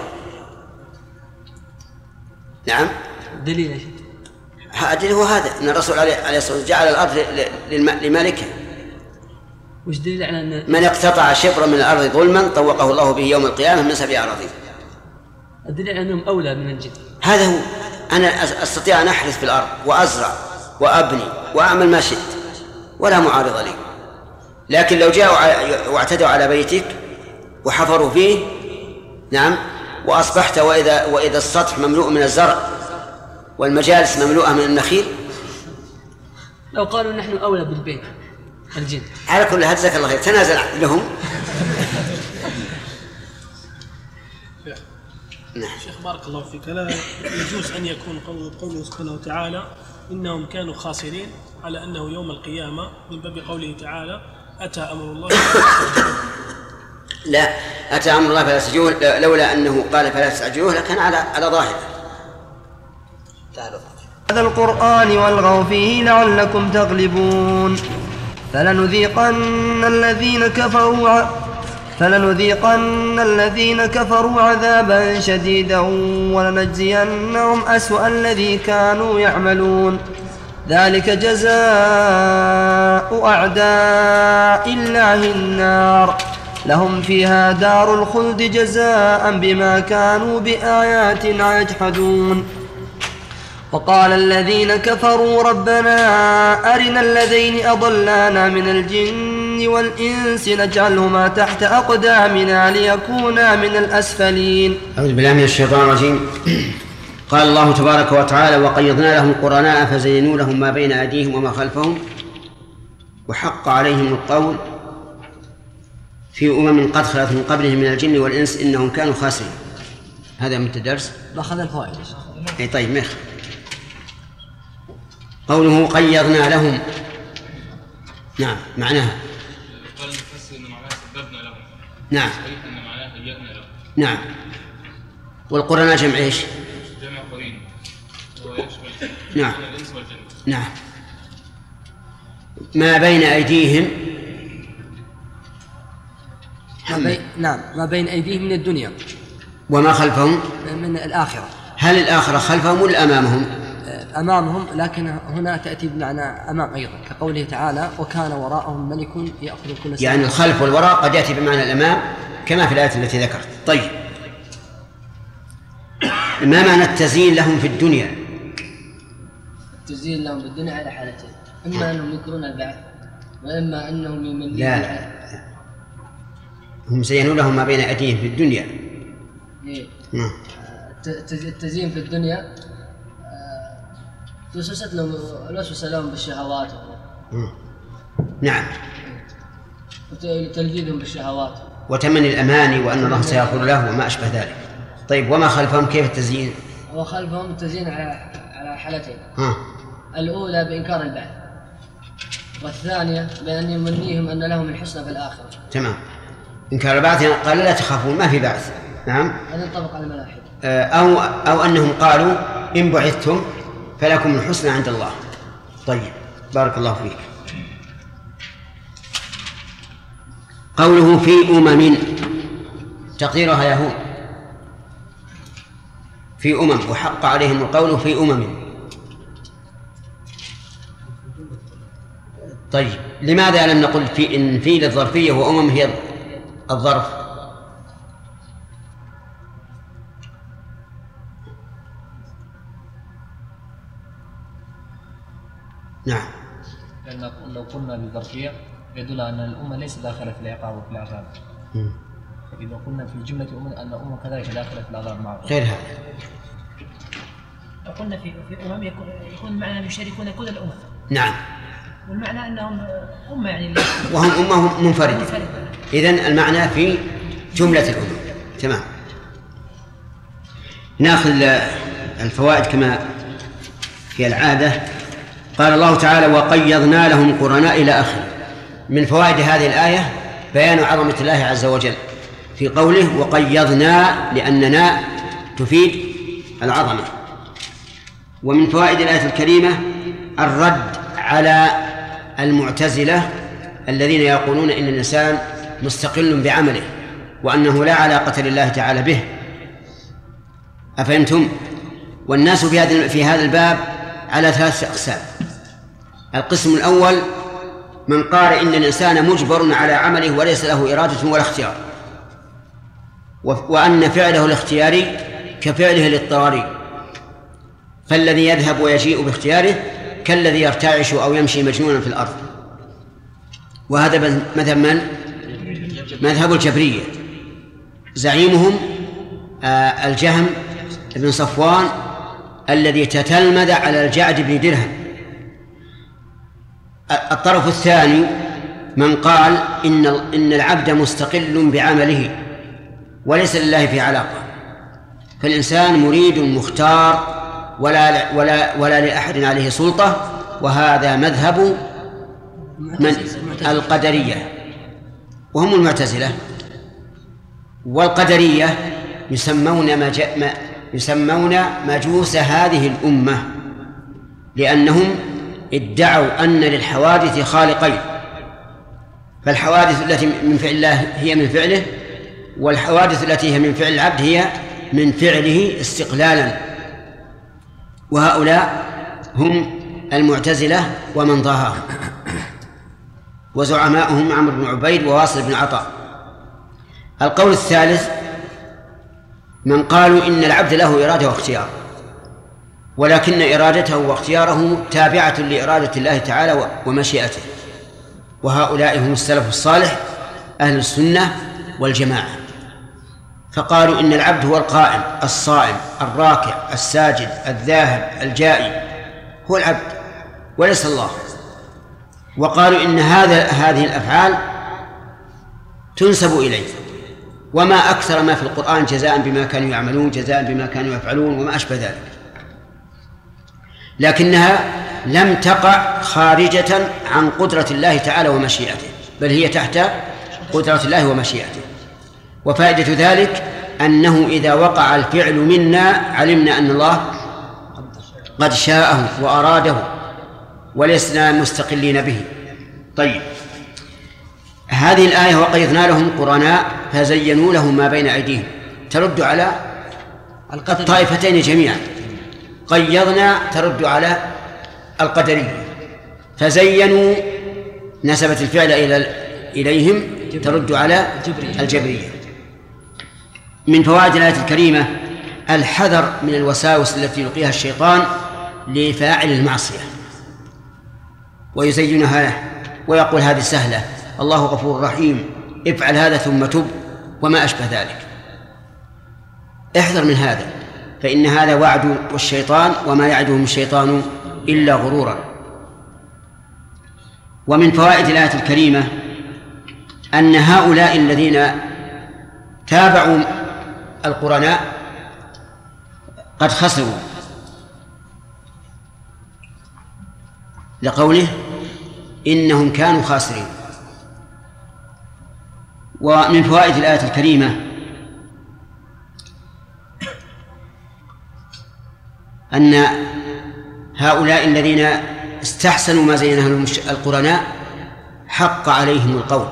نعم. دليل يا شيخ. الدليل هو هذا أن الرسول عليه الصلاة والسلام جعل الأرض لمالكه. وش دليل على أن من اقتطع شبرا من الأرض ظلما طوقه الله به يوم القيامة من سبع أراضين؟ الدليل أنهم أولى من الجن. هذا هو. أنا أستطيع أن أحرث في الأرض وأزرع وأبني وأعمل ما شئت ولا معارض لي، لكن لو جاءوا واعتدوا على بيتك وحفروا فيه نعم وأصبحت وإذا, وإذا السطح مملوء من الزرع والمجالس مملوءة من النخيل، لو قالوا نحن أولى بالبيت الجن. على كل هذا جزاك الله خير تنازل لهم. شيخ بارك الله فيك، لا يجوز أن يكون قوله سبحانه وتعالى إنهم كانوا خاسرين على أنه يوم القيامة من باب قوله تعالى أتى أمر الله لا أتى أمر الله فلا تستعجلوه، لولا أنه قال فلا تستعجلوه لكان على على ظاهره. هذا القرآن والغوا فيه لعلكم تغلبون فلنذيقن الذين كفروا ع... فلنذيقن الذين كفروا عذابا شديدا ولنجزينهم أسوأ الذي كانوا يعملون ذلك جزاء أعداء الله النار لهم فيها دار الخلد جزاء بما كانوا بآياتنا يجحدون. وقال الذين كفروا ربنا أرنا الذين أضلانا من الجن والإنس نجعلهما تحت أقدامنا ليكونا من الأسفلين. أعوذ بالله من الشيطان الرجيم. قال الله تبارك وتعالى: وقيضنا لهم قرناء فزينوا لهم ما بين أيديهم وما خلفهم وحق عليهم القول في أمم قد خلت من قبلهم من الجن والإنس إنهم كانوا خاسرين. هذا من الدرس. أخذ الفوائد. أي طيب مخ. قوله قيضنا لهم، نعم معناها. قال المفسر إن معناها سببنا لهم. نعم. إن معناها هيئنا لهم. نعم. والقرناء جمع إيش؟ جمع قرين. هو يشمل نعم. الإنس والجن. نعم. ما بين أيديهم. ما بي... نعم ما بين أيديهم من الدنيا. وما خلفهم من الآخرة. هل الآخرة خلفهم ولا أمامهم؟ أمامهم، لكن هنا تأتي بمعنى أمام أيضا كقوله تعالى: وكان وراءهم ملك يأخذ كل سنة. يعني الخلف والوراء قد يأتي بمعنى الأمام كما في الآية التي ذكرت. طيب، ما معنى التزيين لهم في الدنيا؟ التزيين لهم في الدنيا على حالتين: إما أنهم ينكرون البعث، وإما أنهم يمنون. لا لا هم زينوا لهم ما بين أيديهم في الدنيا. إيه. التزيين في الدنيا توسوست لهم الوسوسة لهم بالشهوات. نعم. وتلجيدهم بالشهوات وتمني الأماني وأن الله سيغفر له وما أشبه ذلك. طيب، وما خلفهم كيف التزيين؟ وخلفهم التزيين على على حالتين. ها. الأولى بإنكار البعث، والثانية بأن يمنيهم أن لهم الحسنى في الآخرة. تمام. إنكار البعث قال لا تخافون ما في بعث. نعم. هذا ينطبق على الملاحد. أو أو أنهم قالوا إن بعثتم فلكم الحسنى عند الله. طيب، بارك الله فيك. قوله في أمم تقديرها يهود في أمم وحق عليهم القول في أمم. طيب، لماذا لم نقل في إن في للظرفية وأمم هي الظرف؟ نعم. لأن لو قلنا بالظرفية يدل أن الأمة ليس داخلة في العقاب وفي العذاب. فإذا قلنا في جملة أمة أن الأمة كذلك داخلة في العذاب معه. غير هذا. لو قلنا في في أمم يكون معنى يشاركون كل الأمم. نعم. والمعنى أنهم أمة يعني وهم أمة منفردة. إذن المعنى في جملة الأمم. تمام. نأخذ الفوائد كما في العادة. قال الله تعالى: وقيضنا لهم قرناء إلى آخره. من فوائد هذه الآية بيان عظمة الله عز وجل في قوله وقيضنا، لأننا تفيد العظمة. ومن فوائد الآية الكريمة الرد على المعتزلة الذين يقولون إن الإنسان مستقل بعمله وأنه لا علاقة لله تعالى به. أفهمتم؟ والناس في هذا في هذا الباب على ثلاثة أقسام. القسم الأول من قال إن الإنسان مجبر على عمله وليس له إرادة ولا اختيار، وأن فعله الاختياري كفعله الاضطراري، فالذي يذهب ويجيء باختياره كالذي يرتعش أو يمشي مجنونا في الأرض. وهذا مذهب من؟ مذهب الجبرية، زعيمهم الجهم بن صفوان الذي تتلمذ على الجعد بن درهم. الطرف الثاني من قال إن إن العبد مستقل بعمله وليس لله في علاقة، فالإنسان مريد مختار ولا ولا ولا لأحد عليه سلطة، وهذا مذهب من القدرية وهم المعتزلة. والقدرية يسمون مج... يسمون مجوس هذه الأمة، لأنهم ادعوا أن للحوادث خالقين، فالحوادث التي من فعل الله هي من فعله، والحوادث التي هي من فعل العبد هي من فعله استقلالا. وهؤلاء هم المعتزلة ومن ضاهاهم، وزعماؤهم عمرو بن عبيد وواصل بن عطاء. القول الثالث من قالوا إن العبد له إرادة واختيار، ولكن إرادته واختياره تابعة لإرادة الله تعالى ومشيئته، وهؤلاء هم السلف الصالح أهل السنة والجماعة. فقالوا إن العبد هو القائم الصائم الراكع الساجد الذاهب الجائي، هو العبد وليس الله. وقالوا إن هذا هذه الأفعال تنسب إليه، وما أكثر ما في القرآن جزاء بما كانوا يعملون، جزاء بما كانوا يفعلون، وما أشبه ذلك، لكنها لم تقع خارجة عن قدرة الله تعالى ومشيئته، بل هي تحت قدرة الله ومشيئته. وفائدة ذلك أنه إذا وقع الفعل منا علمنا أن الله قد شاءه وأراده ولسنا مستقلين به. طيب، هذه الآية وقيضنا لهم قرناء فزينوا لهم ما بين أيديهم ترد على الطائفتين جميعا. قيضنا ترد على القدرية، فزينوا نسبت الفعل إلى إليهم ترد على الجبرية. من فوائد الآية الكريمة الحذر من الوساوس التي يلقيها الشيطان لفاعل المعصية ويزينها له ويقول هذه سهلة، الله غفور رحيم، افعل هذا ثم تب، وما أشبه ذلك. احذر من هذا، فإن هذا وعد الشيطان، وما يعدهم الشيطان إلا غرورا. ومن فوائد الآية الكريمة أن هؤلاء الذين تابعوا القرناء قد خسروا، لقوله إنهم كانوا خاسرين. ومن فوائد الآية الكريمة أن هؤلاء الذين استحسنوا ما زينه لهم القرناء حق عليهم القول،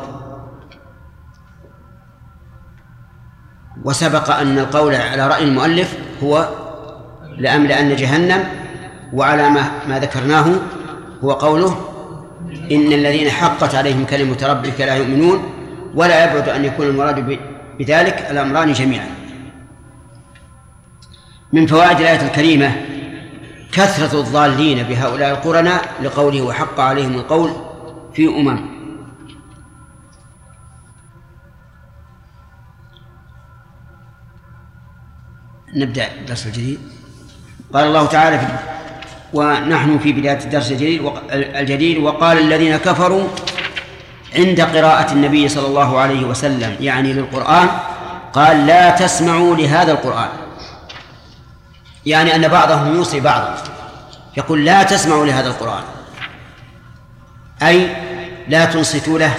وسبق أن القول على رأي المؤلف هو لأملأن جهنم، وعلى ما, ما ذكرناه هو قوله إن الذين حقت عليهم كلمة ربك لا يؤمنون، ولا يبعد أن يكون المراد بذلك الأمران جميعا. من فوائد الآية الكريمة كثرة الضالين بهؤلاء القرناء لقوله وحق عليهم القول في أمم. نبدأ الدرس الجديد. قال الله تعالى في ونحن في بداية الدرس الجديد الجديد وقال الذين كفروا عند قراءة النبي صلى الله عليه وسلم يعني للقرآن قال لا تسمعوا لهذا القرآن، يعني أن بعضهم يوصي بعضا يقول لا تسمعوا لهذا القرآن، أي لا تنصتوا له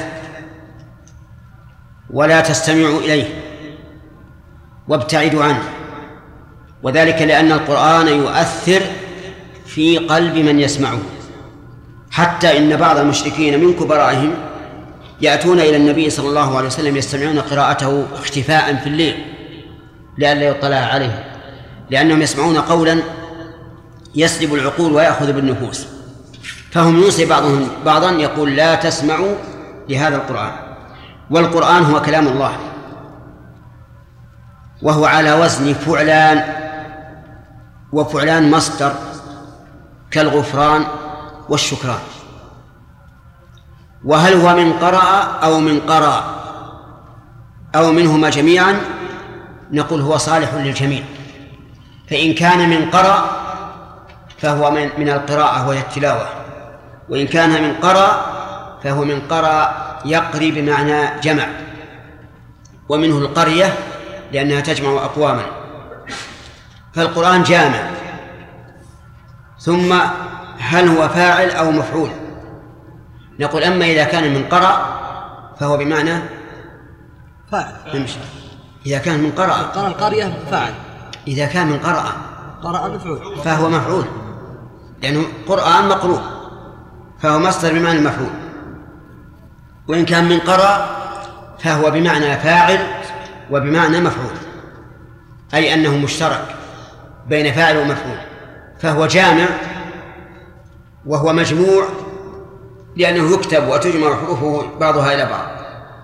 ولا تستمعوا إليه وابتعدوا عنه، وذلك لأن القرآن يؤثر في قلب من يسمعه، حتى إن بعض المشركين من كبرائهم يأتون إلى النبي صلى الله عليه وسلم يستمعون قراءته اختفاء في الليل لئلا يطلع عليه، لأنهم يسمعون قولا يسلب العقول ويأخذ بالنفوس، فهم يوصي بعضهم بعضا يقول لا تسمعوا لهذا القرآن. والقرآن هو كلام الله، وهو على وزن فعلان، وفعلان مصدر كالغفران والشكران. وهل هو من قرأ أو من قرأ أو منهما جميعا؟ نقول هو صالح للجميع، فإن كان من قرأ فهو من, من القراءة وهي التلاوة، وإن كان من قرأ فهو من قرأ يقري بمعنى جمع، ومنه القرية لأنها تجمع أقواما، فالقرآن جامع. ثم هل هو فاعل أو مفعول؟ نقول أما إذا كان من قرأ فهو بمعنى فاعل. نمشي. إذا كان من قرأ قرأ القرية فاعل، إذا كان من قرأ قرأ مفعول فهو مفعول، لأنه قرآن مقروء فهو مصدر بمعنى المفعول. وإن كان من قرأ فهو بمعنى فاعل وبمعنى مفعول، أي أنه مشترك بين فاعل ومفعول، فهو جامع وهو مجموع لأنه يكتب وتجمع حروفه بعضها إلى بعض.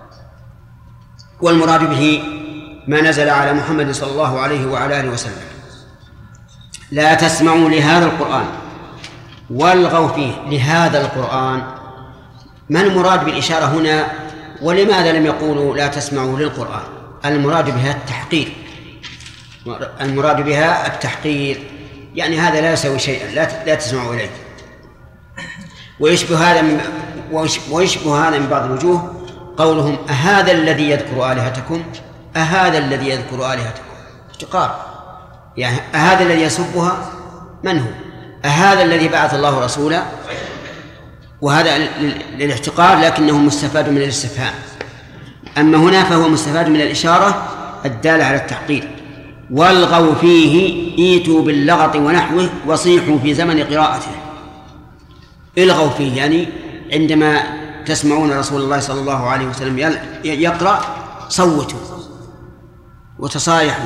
والمراد به ما نزل على محمد صلى الله عليه وعلى آله وسلم. لا تسمعوا لهذا القرآن والغوا فيه. لهذا القرآن، ما المراد بالإشارة هنا؟ ولماذا لم يقولوا لا تسمعوا للقرآن؟ المراد بها التحقير، المراد بها التحقير، يعني هذا لا يسوي شيئا، لا لا تسمعوا إليه. ويشبه هذا من ويشبه هذا من بعض الوجوه قولهم أهذا الذي يذكر آلهتكم، أهذا الذي يذكر آلهتكم، احتقار، يعني أهذا الذي يسبها من هو؟ أهذا الذي بعث الله رسولا، وهذا للاحتقار لكنه مستفاد من الاستفهام. أما هنا فهو مستفاد من الإشارة الدالة على التحقير. والغوا فيه ايتوا باللغط ونحوه وصيحوا في زمن قراءته. الغوا فيه يعني عندما تسمعون رسول الله صلى الله عليه وسلم يقرأ صوتوا وتصايحوا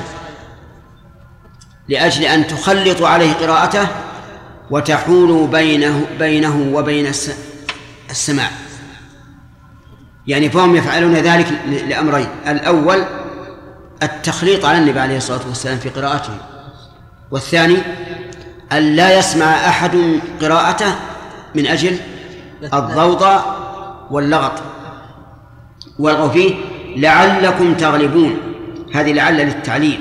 لأجل أن تخلطوا عليه قراءته وتحولوا بينه بينه وبين السماع. يعني فهم يفعلون ذلك لأمرين: الأول التخليط على النبي عليه الصلاة والسلام في قراءته، والثاني أن لا يسمع أحد قراءته من أجل الضوضاء واللغط. والغوا فيه لعلكم تغلبون، هذه لعل للتعليل.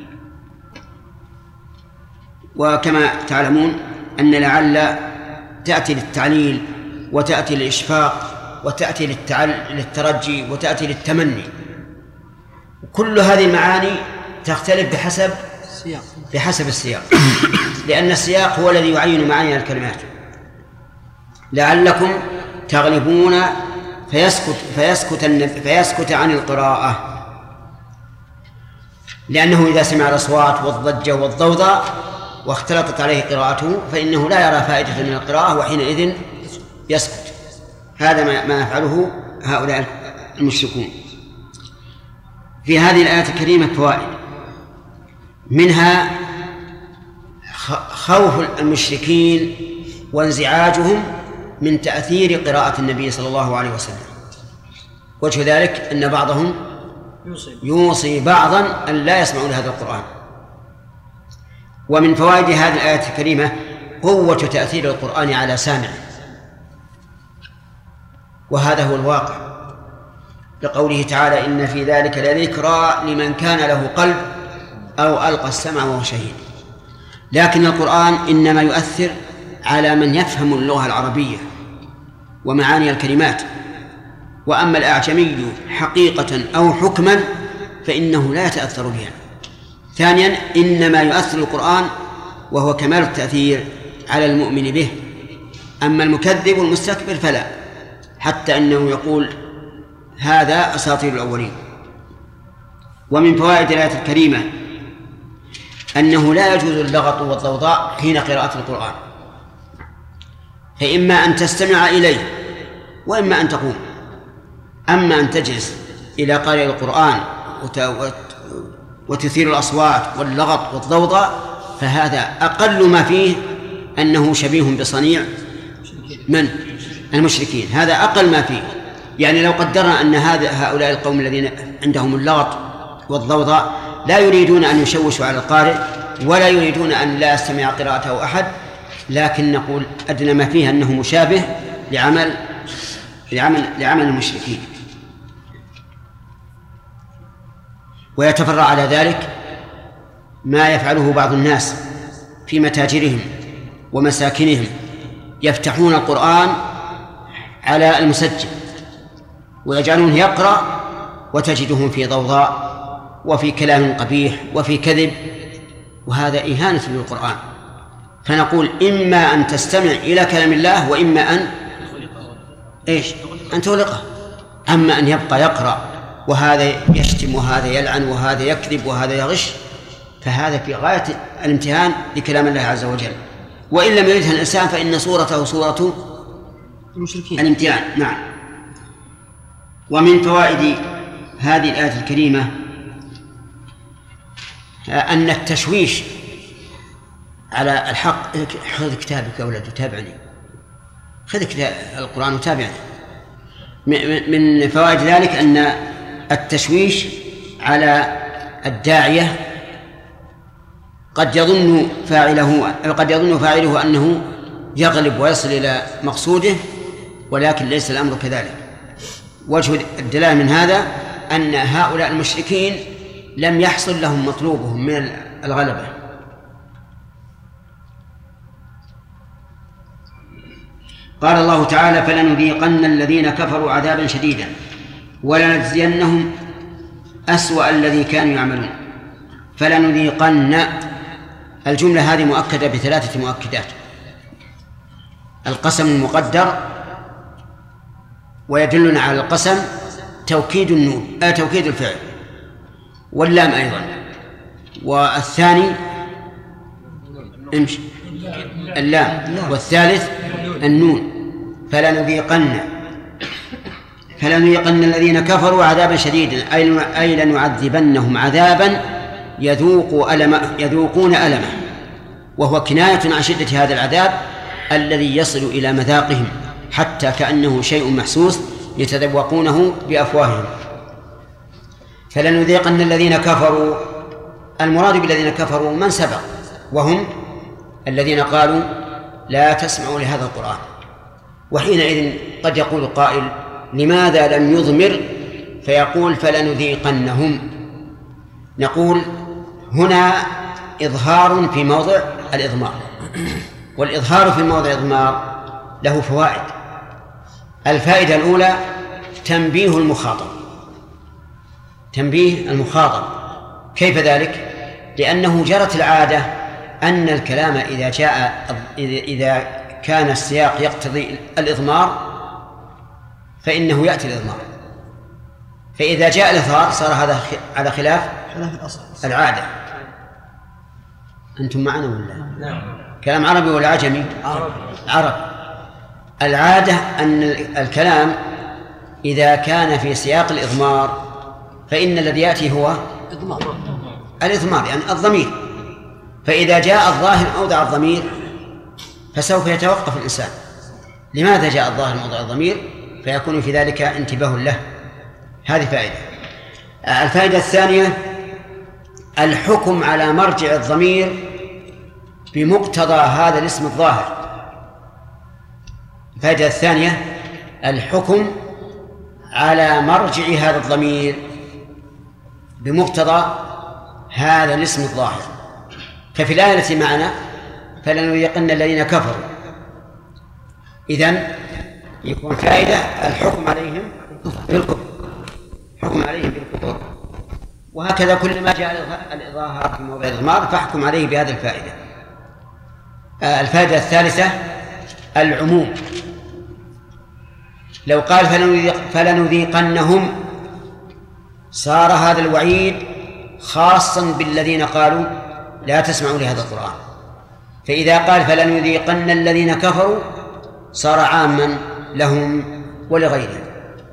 وكما تعلمون أن لعل تأتي للتعليل وتأتي للإشفاق وتأتي للترجي وتأتي للتمني. كل هذه المعاني تختلف بحسب بحسب السياق، لأن السياق هو الذي يعين معاني الكلمات. لعلكم تغلبون فيسكت فيسكت فيسكت عن القراءة، لأنه إذا سمع الأصوات والضجة والضوضاء واختلطت عليه قراءته فإنه لا يرى فائدة من القراءة وحينئذ يسكت. هذا ما يفعله هؤلاء المشركون. في هذه الآية الكريمة فوائد، منها خوف المشركين وانزعاجهم من تأثير قراءة النبي صلى الله عليه وسلم. وجه ذلك أن بعضهم يوصي بعضا أن لا يسمعوا لهذا القرآن. ومن فوائد هذه الآية الكريمة قوة تأثير القرآن على سامعه، وهذا هو الواقع، لقوله تعالى: إن في ذلك لذكرى لمن كان له قلب أو ألقى السمع وهو شهيد. لكن القرآن إنما يؤثر على من يفهم اللغة العربية ومعاني الكلمات، وأما الأعجمي حقيقة أو حكما فإنه لا يتأثر بها. ثانيا، إنما يؤثر القرآن وهو كمال التأثير على المؤمن به، أما المكذب والمستكبر فلا، حتى أنه يقول هذا أساطير الأولين. ومن فوائد الآية الكريمة أنه لا يجوز اللغط والضوضاء حين قراءة القرآن، فإما أن تستمع إليه وإما أن تقوم. أما أن تجلس إلى قارئ القرآن وتثير الأصوات واللغط والضوضاء فهذا أقل ما فيه أنه شبيه بصنيع من المشركين، هذا أقل ما فيه. يعني لو قدرنا أن هذا هؤلاء القوم الذين عندهم اللغط والضوضاء لا يريدون أن يشوشوا على القارئ ولا يريدون أن لا يستمع قراءته أحد، لكن نقول أدنى ما فيه أنه مشابه لعمل لعمل لعمل المشركين. ويتفرع على ذلك ما يفعله بعض الناس في متاجرهم ومساكنهم، يفتحون القرآن على المسجل ويجعلونه يقرأ وتجدهم في ضوضاء وفي كلام قبيح وفي كذب، وهذا إهانة للقرآن. فنقول إما أن تستمع إلى كلام الله وإما أن إيش أن تغلقه. أما أن يبقى يقرأ وهذا يشتم وهذا يلعن وهذا يكذب وهذا يغش فهذا في غاية الامتهان لكلام الله عز وجل. وإن لم يريدها الإنسان فإن صورته صورة المشركين الامتهان. نعم. ومن فوائد هذه الآية الكريمة أن التشويش على الحق. خذ كتابك يا ولد وتابعني. خذ القرآن وتابعني. من فوائد ذلك أن التشويش على الداعية قد يظن فاعله قد يظن فاعله أنه يغلب ويصل إلى مقصوده، ولكن ليس الأمر كذلك. وجه الدلالة من هذا أن هؤلاء المشركين لم يحصل لهم مطلوبهم من الغلبة. قال الله تعالى: فلنذيقن الذين كفروا عذابا شديدا ولنجزينهم أسوأ الذي كانوا يعملون. فلنذيقن، الجملة هذه مؤكدة بثلاثة مؤكدات: القسم المقدر، ويدلنا على القسم توكيد النون آه توكيد الفعل، واللام أيضا، والثاني امشي اللام، والثالث النون. فلنذيقن فلنذيقن الذين كفروا عذابا شديدا أي لنعذبنهم عذابا يذوق ألم يذوقون ألمه، وهو كناية عن شدة هذا العذاب الذي يصل إلى مذاقهم حتى كأنه شيء محسوس يتذوقونه بأفواههم. فلنذيقن الذين كفروا، المراد بالذين كفروا من سبق، وهم الذين قالوا لا تسمعوا لهذا القرآن. وحينئذ قد يقول قائل: لماذا لم يضمر فيقول فلنذيقنهم؟ نقول هنا إظهار في موضع الإضمار، والإظهار في موضع الإضمار له فوائد. الفائدة الأولى تنبيه المخاطب، تنبيه المخاطب. كيف ذلك؟ لأنه جرت العادة أن الكلام إذا جاء إذا كان السياق يقتضي الإضمار فإنه يأتي الإضمار، فإذا جاء الإظهار صار هذا على خلاف العادة. أنتم معنا ولا لا؟ كلام عربي ولا عجمي؟ عربي. عرب. العادة أن الكلام إذا كان في سياق الإضمار فإن الذي يأتي هو الإضمار، يعني الضمير. فإذا جاء الظاهر موضع الضمير فسوف يتوقف الإنسان: لماذا جاء الظاهر موضع الضمير؟ فيكون في ذلك انتباه له. هذه فائدة. الفائدة الثانية الحكم على مرجع الضمير بمقتضى هذا الاسم الظاهر. الفائدة الثانية الحكم على مرجع هذا الضمير بمقتضى هذا الاسم الظاهر. ففي الآية التي معنا فلنذيقن الذين كفروا، إذن يكون فائدة الحكم عليهم بالكفر، حكم عليهم بالكفر. وهكذا كلما جاء الإظهار في موضع الإضمار فاحكم عليه بهذه الفائدة. الفائدة الثالثة العموم. لو قال فلنذيقنهم صار هذا الوعيد خاصا بالذين قالوا لا تسمعوا لهذا القرآن، فإذا قال فلنذيقن الذين كفروا صار عاما لهم ولغيرهم.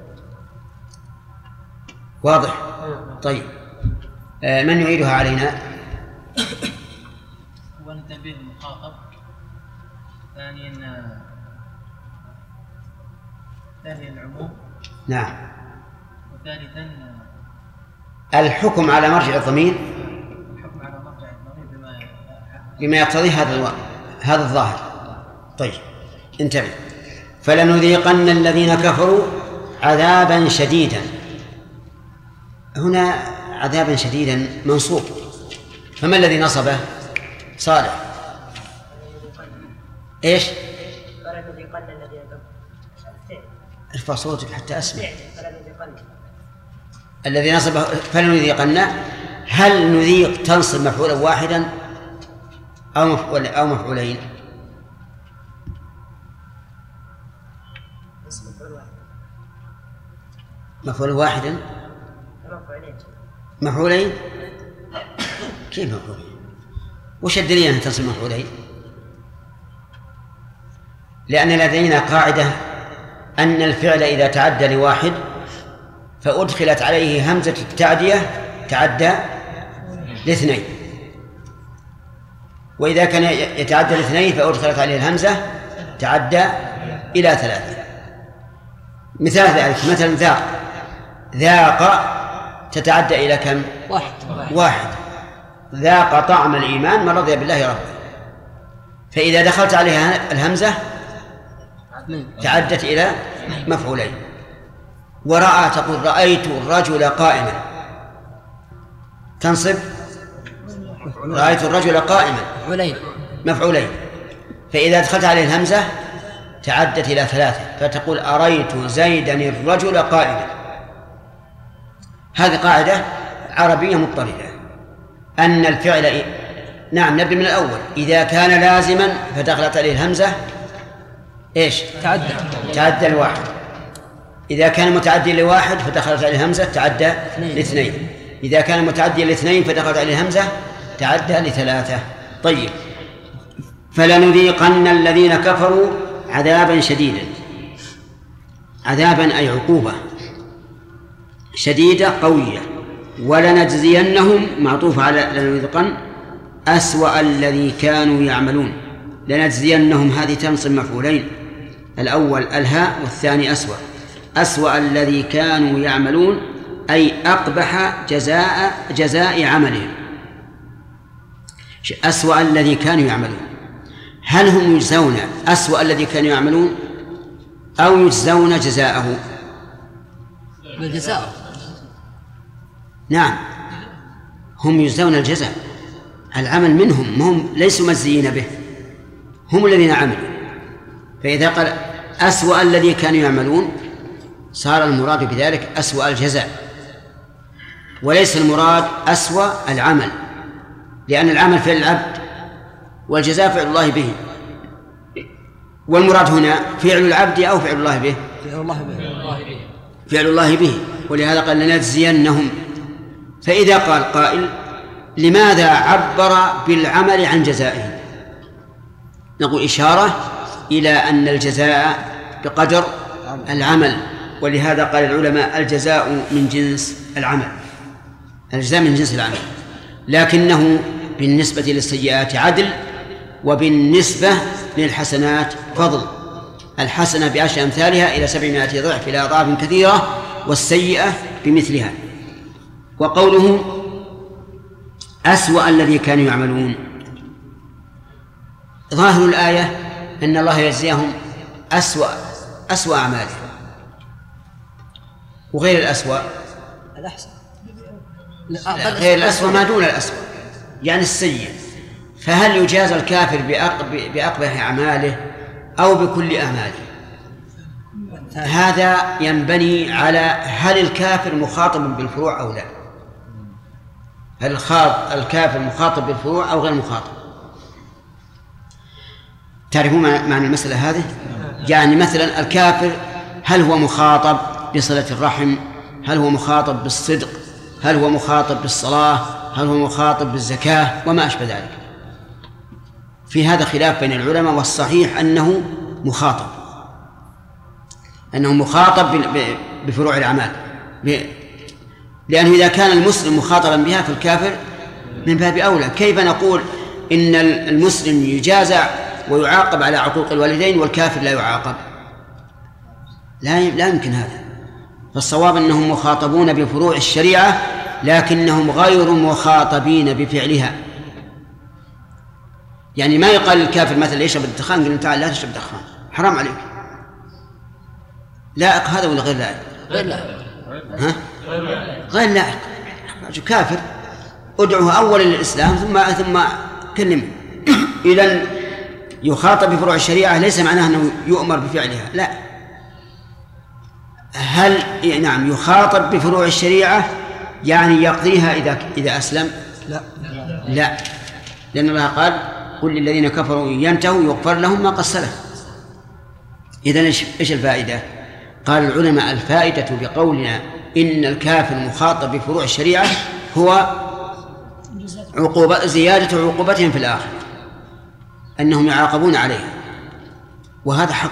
واضح؟ طيب، من يعيدها علينا؟ أولا تنبيه المخاطب، ثانيا ثانيا العموم، نعم، وثالثا الحكم على مرجع الضمير الحكم على مرجع الضمير بما بما يقتضيه هذا الو... هذا الظاهر. طيب انتبه: فلنذيقن الذين كفروا عذابا شديدا. هنا عذابا شديدا منصوب، فما الذي نصبه؟ صالح. ايش؟ فلنذيقن الذين كفروا. ارفع صوتك حتى اسمع. الذي نصبه فلنذيقن، هل نذيق تنصب مفعولا واحدا أو مفعول أو مفعولين؟ مفعول واحدا مفعولين. كيف مفعولين؟ وش الدليل أن تنصب مفعولين؟ لأن لدينا قاعدة أن الفعل إذا تعدى لواحد فأدخلت عليه همزة التعدية تعدى لاثنين، وإذا كان يتعدى لاثنين فأدخلت عليه الهمزة تعدى إلى ثلاثة. مثال ذلك مثلا ذاق، ذاق تتعدى إلى كم؟ واحد. واحد. ذاق طعم الإيمان من رضي بالله ربا، فإذا دخلت عليها الهمزة تعدت إلى مفعولين. ورأى تقول رأيت الرجل قائما، تنصب رأيت الرجل قائما مفعولين، فإذا دخلت عليه الهمزة تعدت إلى ثلاثة، فتقول أريت زيدا الرجل قائما. هذه قاعدة عربية مضطردة، أن الفعل إيه؟ نعم نبدأ من الأول. إذا كان لازما فدخلت عليه الهمزة إيش؟ تعدى تعدى الواحد. إذا كان متعدي لواحد فدخلت عليه الهمزة تعدى لاثنين. إذا كان متعدي لاثنين فدخلت عليه الهمزة تعدى لثلاثة. طيب، فلنذيقن الذين كفروا عذابا شديدا. عذابا أي عقوبة شديدة قوية. ولنجزينهم معطوف على لنذيقن أسوأ الذي كانوا يعملون. لنجزينهم هذه تنصب مفعولين، الأول الهاء والثاني أسوأ. أسوأ الذي كانوا يعملون أي أقبح جزاء جزاء عملهم. أسوأ الذي كانوا يعملون، هل هم يجزون أسوأ الذي كانوا يعملون أو يجزون جزاءه؟ الجزاء. نعم، هم يجزون الجزاء، العمل منهم، هم ليسوا مجزيين به، هم الذين عملوا. فإذا قال أسوأ الذي كانوا يعملون صار المراد بذلك أسوأ الجزاء، وليس المراد أسوأ العمل، لأن العمل فعل العبد والجزاء فعل الله به. والمراد هنا فعل العبد أو فعل الله به؟ فعل الله به. فعل الله به. ولهذا قال لنجزينهم. فإذا قال قائل لماذا عبر بالعمل عن جزائه؟ نقول إشارة إلى أن الجزاء بقدر العمل، ولهذا قال العلماء الجزاء من جنس العمل، الجزاء من جنس العمل، لكنه بالنسبة للسيئات عدل، وبالنسبة للحسنات فضل. الحسنة بعشر أمثالها إلى سبعمائة ضعف إلى أضعاف كثيرة، والسيئة بمثلها. وقوله أسوأ الذي كانوا يعملون، ظاهر الآية أن الله يجزيهم أسوأ أسوأ أعمالهم، وغير الأسوأ الأحسن، غير الأسوأ ما دون الأسوأ يعني السيء. فهل يجازى الكافر بأقبح أعماله أو بكل أعماله؟ هذا ينبني على هل الكافر مخاطب بالفروع أو لا. هل الكافر مخاطب بالفروع أو غير مخاطب؟ تعرفون معنى المسألة هذه؟ يعني مثلا الكافر هل هو مخاطب بصلة الرحم؟ هل هو مخاطب بالصدق؟ هل هو مخاطب بالصلاة؟ هل هو مخاطب بالزكاة؟ وما أشبه ذلك. في هذا خلاف بين العلماء، والصحيح أنه مخاطب، أنه مخاطب بفروع الأعمال، لأنه إذا كان المسلم مخاطبا بها فالكافر من باب أولى. كيف نقول إن المسلم يجازى ويعاقب على عقوق الوالدين والكافر لا يعاقب؟ لا لا يمكن هذا. فالصواب أنهم مخاطبون بفروع الشريعة، لكنهم غير مخاطبين بفعلها. يعني ما يقال للكافر مثلا يشرب الدخان قل تعال لا تشرب دخان حرام عليك، لائق هذا ولا غير لائق؟ غير لائق. ها؟ غير لائق. كافر ادعوه أولا للإسلام ثم ثم كلمه. إذن يخاطب بفروع الشريعة ليس معناه أنه يؤمر بفعلها، لا. هل نعم يخاطب بفروع الشريعة يعني يقضيها إذا إذا أسلم؟ لا لا، لأن الله قال قل للذين كفروا ينتهوا يغفر لهم ما قد سلف. إذن إيش الفائدة؟ قال العلماء الفائدة بقولنا إن الكافر مخاطب بفروع الشريعة هو عقوبة زيادة عقوبتهم في الآخرة، أنهم يعاقبون عليها، وهذا حق.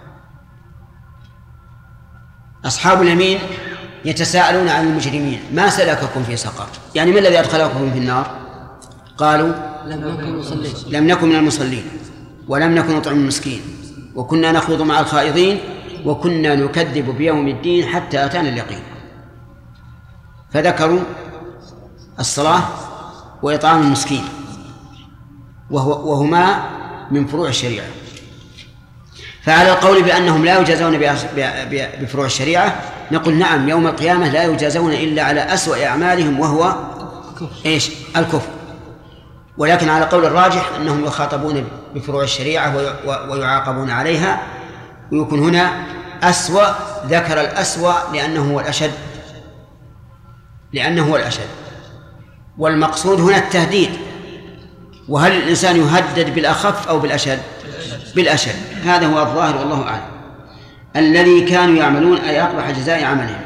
أصحاب اليمين يتساءلون عن المجرمين ما سلككم في سقر، يعني ما الذي أدخلكم في النار؟ قالوا لم نكن مصلين لم نكن من المصلين ولم نكن نطعم المسكين وكنا نخوض مع الخائضين وكنا نكذب بيوم الدين حتى أتانا اليقين. فذكروا الصلاة وإطعام المسكين وهو وهما من فروع الشريعة. فعلى القول بأنهم لا يجازون بفروع الشريعة نقول نعم، يوم القيامة لا يجازون إلا على أسوأ أعمالهم وهو إيش؟ الكفر. ولكن على قول الراجح أنهم يخاطبون بفروع الشريعة ويعاقبون عليها، ويكون هنا أسوأ، ذكر الأسوأ لأنه هو الأشد لأنه هو الأشد والمقصود هنا التهديد. وهل الإنسان يهدد بالأخف أو بالأشد؟ بالأشد. هذا هو الظاهر والله أعلم. الذي كانوا يعملون أي أقبح جزاء عملهم.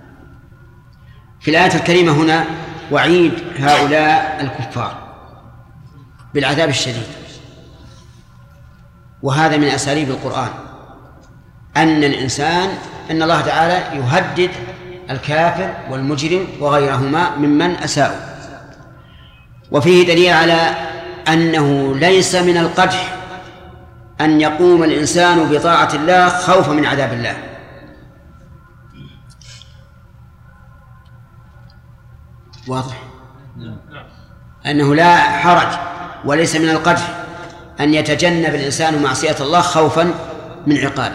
في الآية الكريمة هنا وعيد هؤلاء الكفار بالعذاب الشديد، وهذا من أساليب القرآن أن الإنسان أن الله تعالى يهدد الكافر والمجرم وغيرهما ممن أساءوا. وفيه دليل على أنه ليس من القدح أن يقوم الإنسان بطاعة الله خوفا من عذاب الله. واضح؟ أنه لا حرج وليس من القدح أن يتجنب الإنسان معصية الله خوفا من عقابه،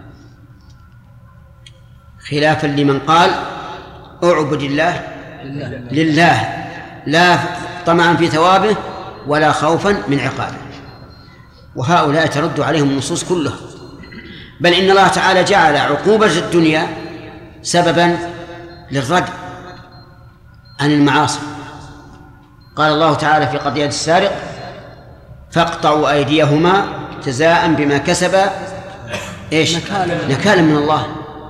خلافا لمن قال اعبد الله لله لا طمعا في ثوابه ولا خوفا من عقابه. وهؤلاء ترد عليهم النصوص كلها، بل إن الله تعالى جعل عقوبة الدنيا سببا للرد عن المعاصي. قال الله تعالى في قضية السارق فاقطعوا أيديهما جزاء بما كسبا إيش؟ نكالا من الله.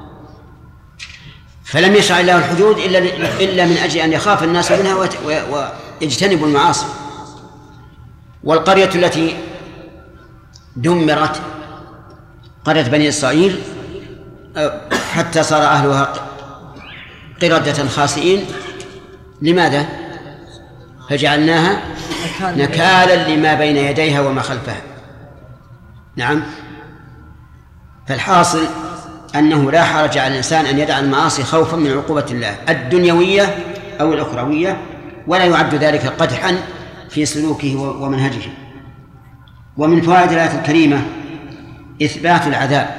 فلم يشرع الله الحدود إلا إلا من أجل أن يخاف الناس منها ويجتنبوا المعاصي. والقرية التي دمرت قرية بني إسرائيل حتى صار أهلها قردة خاسئين، لماذا؟ فجعلناها نكالا لما بين يديها وما خلفها. نعم. فالحاصل أنه لا حرج على الإنسان أن يدع المعاصي خوفا من عقوبة الله الدنيوية أو الأخروية، ولا يعد ذلك قدحا في سلوكه ومنهجه. ومن فوائد الآية الكريمة إثبات العذاب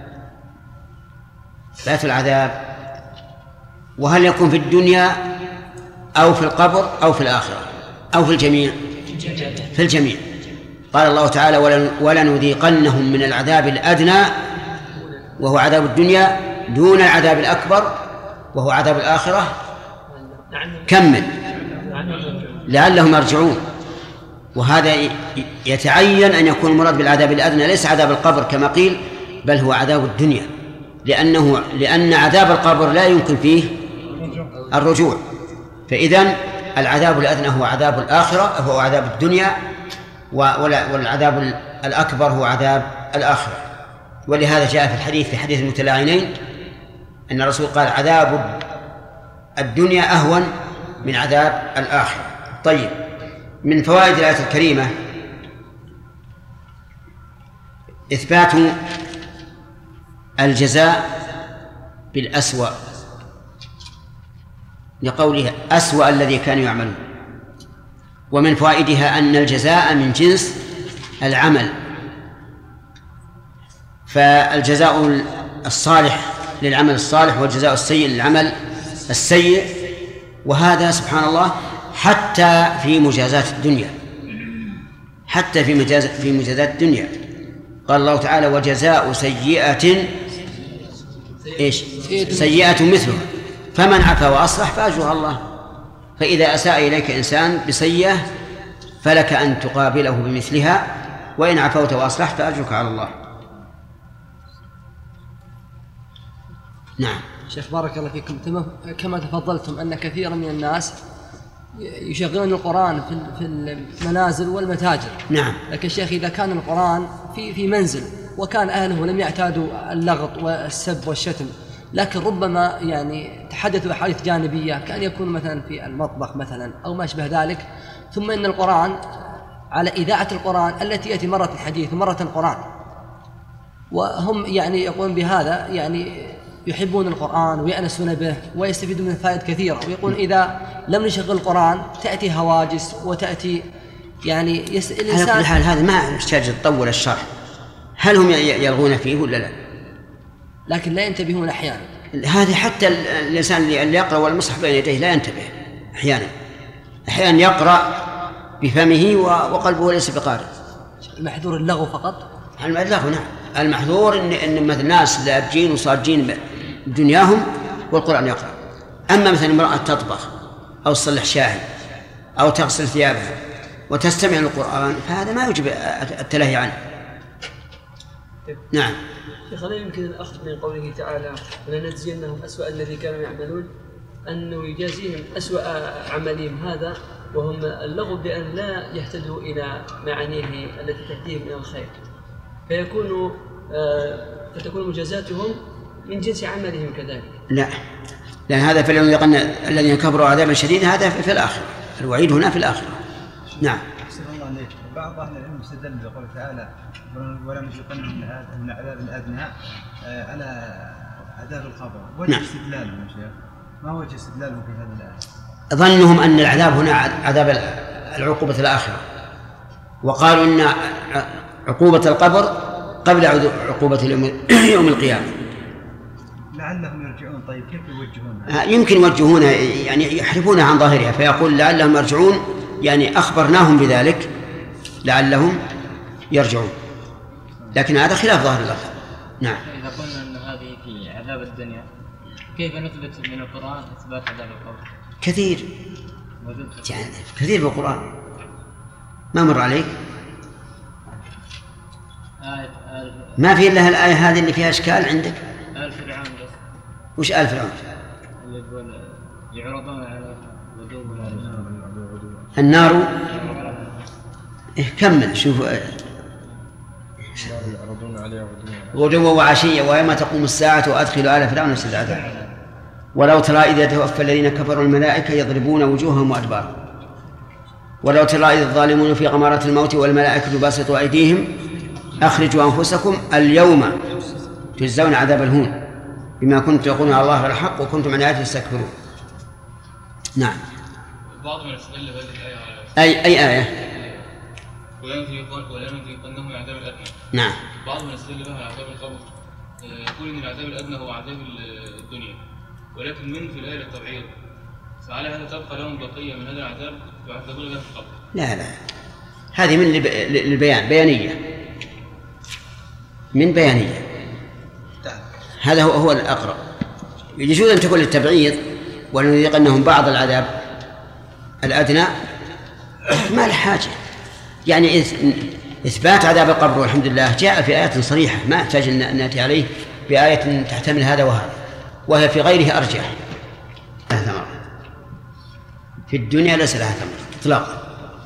إثبات العذاب وهل يكون في الدنيا أو في القبر أو في الآخرة أو في الجميع؟ في الجميع. قال الله تعالى ولنذيقنهم من العذاب الأدنى وهو عذاب الدنيا دون العذاب الأكبر وهو عذاب الآخرة. كمل لعلهم يرجعون. وهذا يتعين أن يكون المراد بالعذاب الأدنى ليس عذاب القبر كما قيل، بل هو عذاب الدنيا، لأنه لأن عذاب القبر لا يمكن فيه الرجوع. فإذن العذاب الأدنى هو عذاب الآخرة، هو عذاب الدنيا، والعذاب الأكبر هو عذاب الآخرة. ولهذا جاء في الحديث في حديث المتلاعنين أن الرسول قال عذاب الدنيا أهون من عذاب الآخرة. طيب، من فوائد الآية الكريمة إثبات الجزاء بالأسوأ لقولها أسوأ الذي كانوا يعملون. ومن فوائدها أن الجزاء من جنس العمل، فالجزاء الصالح للعمل الصالح والجزاء السيء للعمل السيء. وهذا سبحان الله حتى في مجازات الدنيا، حتى في مجاز في مجازات الدنيا. قال الله تعالى وجزاء سيئة إيش؟ سيئة مثلها فمن عفا وأصلح فأجرها الله. فإذا أساء إليك إنسان بسيئة فلك أن تقابله بمثلها، وإن عفوت وأصلحت فأجرك على الله. نعم. شيخ بارك الله فيكم، كما تفضلتم أن كثيرا من الناس يشغلون القرآن في المنازل والمتاجر. نعم. لكن شيخ إذا كان القرآن في في منزل وكان أهله لم يعتادوا اللغط والسب والشتم، لكن ربما يعني تحدثوا أحاديث جانبية كأن يكون مثلا في المطبخ مثلا أو ما أشبه ذلك، ثم إن القرآن على إذاعة القرآن التي يأتي مرة الحديث ومرة القرآن، وهم يعني يقولون بهذا يعني يحبون القرآن ويأنسون به ويستفيدون من فائدة كثيرة، ويقولون إذا لم نشغل القرآن تأتي هواجس وتأتي يعني يس... الإنسان على كل حال هذا ما يحتاج تطول الشرح. هل هم يلغون فيه ولا لا؟ لكن لا ينتبهون أحيانا. هذه حتى الإنسان اللي يقرأ والمصحف بين يديه لا ينتبه أحيانا. أحيانا يقرأ بفمه وقلبه ليس بقارئ. المحذور اللغو فقط؟ اللغو نعم. المحذور إن إن مثل ناس لاجين وصاجين بدنياهم والقرآن يقرأ. أما مثلا امرأة تطبخ أو تصلح شاي أو تغسل ثيابها وتستمع للقرآن فهذا ما يجب التلهي عنه. نعم. شيخ هل يمكن الأخذ من قوله تعالى ولنجزينهم أسوأ الذي كانوا يعملون أنه يجازيهم أسوأ عملهم هذا وهم اللغو بأن لا يهتدوا إلى معانيه التي تهديهم إلى الخير، فيكون فتكون مجازاتهم من جنس عملهم كذلك؟ لا، لأن هذا فليذيقن الذين كفروا عذابا شديدا، هذا في الآخرة، الوعيد هنا في الآخرة. نعم. الله عليك. بعض أهل العلم استدل بقول تعالى ولنذيقنهم من العذاب الأدنى على عذاب القبر. وجه نعم. استدلالهم يا شيخ، ما وجه استدلالهم في هذه الآية؟ ظنهم أن العذاب هنا عذاب العقوبة الآخرة، وقالوا إن عقوبة القبر قبل عقوبة يوم القيامة. لعلهم يرجعون. طيب كيف يوجهونها؟ يمكن يوجهونها يعني يحرفونها عن ظاهرها، فيقول لعلهم يرجعون، يعني أخبرناهم بذلك لعلهم يرجعون، لكن هذا خلاف ظاهر اللفظ. نعم. إذا قلنا أن هذه في عذاب الدنيا كيف نثبت من القرآن إثبات عذاب القبر؟ كثير يعني كثير في القرآن. ما مر عليك؟ آية آية ما في إلا الآية هذه اللي فيها إشكال عندك؟ آل فرعون بس. وش آل فرعون؟ اللي يقول يعرضون على غدو النار. إيه كمل شوف. غدوا وعشية ويوم تقوم الساعة وأدخلوا آل فرعون أشد العذاب ولو ترى إذا توفى الذين كفروا الملائكة يضربون وجوههم وأدبارهم ولو ترى إذ الظالمون في غمرات الموت والملائكة باسطوا أيديهم أخرجوا أنفسكم اليوم تجزون عذاب الهون بما كنتم تقولون على الله غير الحق وكنتم عن آياته تستكبرون. نعم. بعض من يستدل بهذه الآية أي أي آية؟ ولنذيقنهم العذاب الأدنى. نعم. بعض من يستدل بها عذاب القبر يقول إن العذاب الأدنى هو عذاب الدنيا، ولكن من في الآية التبعيض، فعلى هذا تبقى لهم بقية من هذا العذاب يعذبون بها في القبر. لا لا، هذه من البيان، بيانية، من بيانية. هذا هو هو الأقرب. يجوز أن تكون للتبعيض ولنذيقنهم بعض العذاب الأدنى ما الحاجة، يعني إثبات عذاب القبر والحمد لله جاء في آيات صريحة، ما يحتاج أن نأتي عليه بآية تحتمل هذا وهذا، وهي في غيره أرجح. لها ثمرة في الدنيا ليس لها ثمرة إطلاقا.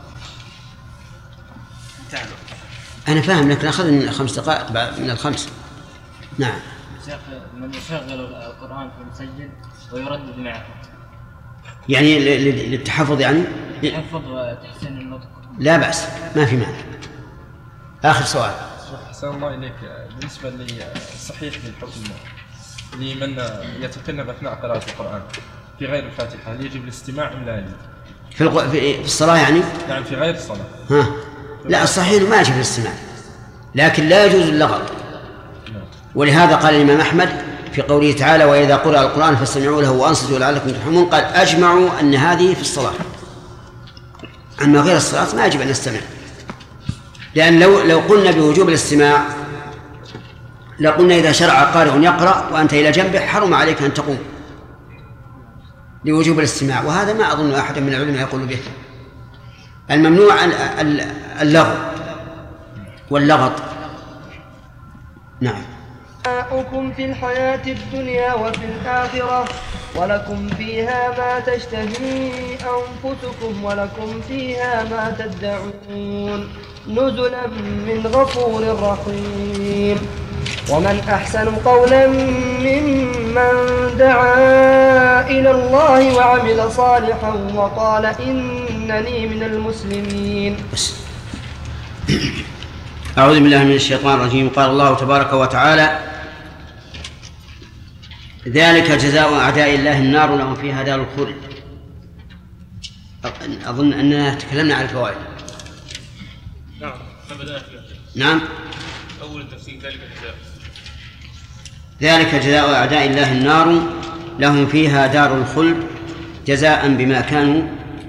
أنا فاهم لكن أخذ من خمس دقائق من الخمس. نعم. شيخ من يشغل القرآن في المسجد ويردد معه يعني للتحفظ، يعني يحفظ وتحسين النطق لا بأس، ما في مانع. آخر سؤال. أحسن الله إليك، بالنسبة للصحيح للحكم لمن يتكلم أثناء قراءة القرآن في غير الفاتحة، هل يجب الاستماع أم لا يجب؟ في, الق... في الصلاة يعني؟ نعم في غير الصلاة. ها. لا الصحيح ما يجب الاستماع، لكن لا يجوز اللغط. ولهذا قال الإمام أحمد في قوله تعالى وإذا قرأ القرآن فاستمعوا له وأنصتوا لعلكم ترحمون، قال أجمعوا أن هذه في الصلاة، أما غير الصلاة ما يجب أن نستمع، لأن لو لو قلنا بوجوب الاستماع لقلنا إذا شرع قارئ يقرأ وأنت إلى جنبه حرم عليك أن تقوم لوجوب الاستماع، وهذا ما أظن أحد من العلماء يقول به. الممنوع اللغو واللغط. نعم. متاعكم في الحياة الدنيا وفي الآخرة ولكم فيها ما تشتهي أنفسكم ولكم فيها ما تدعون نزلا من غفور رحيم. ومن أحسن قولا ممن دعا إلى الله وعمل صالحا وقال إنني من المسلمين. أعوذ بالله من الشيطان الرجيم. قال الله تبارك وتعالى: ذلك جزاء أعداء الله النار لهم فيها دار الخلد. أظن أننا تكلمنا عن الفوائد. نعم بدأنا فيها. نعم أول التفسير ذلك جزاء ذلك جزاء أعداء الله النار لهم فيها دار الخلد جزاء بما كانوا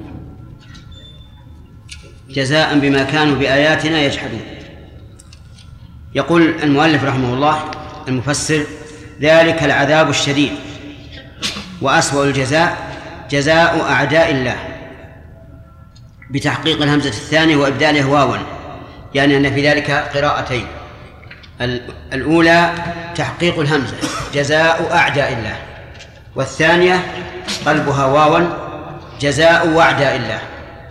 جزاء بما كانوا بآياتنا يجحدون. يقول المؤلف رحمه الله المفسر: ذلك العذاب الشديد وأسوأ الجزاء جزاء أعداء الله، بتحقيق الهمزة الثانية وإبدالها واوا، يعني أن في ذلك قراءتين: الأولى تحقيق الهمزة جزاء أعداء الله، والثانية قلبها واوا جزاء أعداء الله.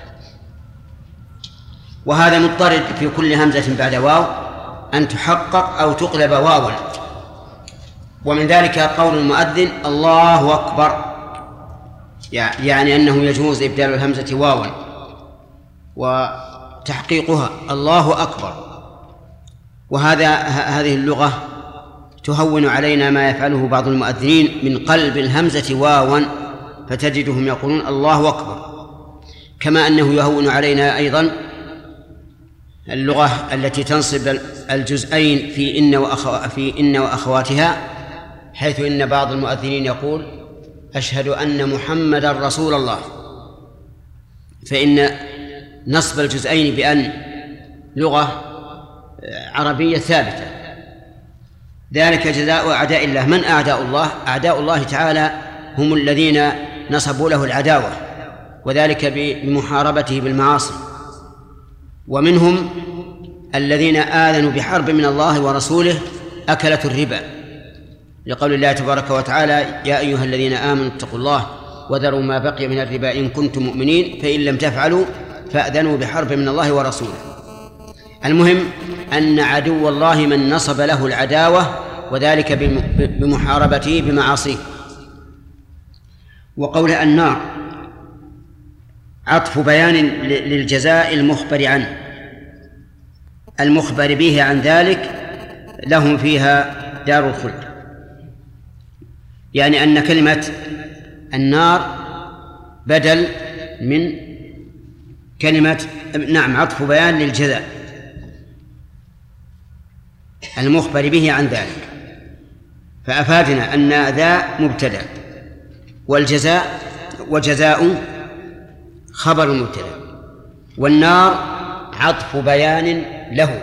وهذا مضطرد في كل همزة بعد واو أن تحقق أو تقلب واوا. ومن ذلك قول المؤذن: الله أكبر، يعني أنه يجوز إبدال الهمزة واوا وتحقيقها الله أكبر. وهذا هذه اللغة تهون علينا ما يفعله بعض المؤذنين من قلب الهمزة واوا، فتجدهم يقولون الله أكبر. كما أنه يهون علينا أيضا اللغة التي تنصب الجزئين في إن وأخو في إن وأخواتها، حيث إن بعض المؤذنين يقول: أشهد أن محمدا رسول الله، فإن نصب الجزئين بأن لغة عربية ثابتة. ذلك جزاء أعداء الله. من أعداء الله؟ أعداء الله تعالى هم الذين نصبوا له العداوة، وذلك بمحاربته بالمعاصي. ومنهم الذين آذنوا بحرب من الله ورسوله أكلة الربا، لقول الله تبارك وتعالى: يا أيها الذين آمنوا اتقوا الله وذروا ما بقي من الربا إن كنتم مؤمنين فإن لم تفعلوا فأذنوا بحرب من الله ورسوله. المهم أن عدو الله من نصب له العداوة، وذلك بمحاربته بمعاصيه. وقول النار عطف بيان للجزاء المخبر عنه، المخبر به عن ذلك لهم فيها دار الخلد، يعني أن كلمة النار بدل من كلمة نعم عطف بيان للجزاء المخبر به عن ذلك، فأفادنا أن ذا مبتدأ والجزاء وجزاء خبر مبتدأ، والنار عطف بيان له.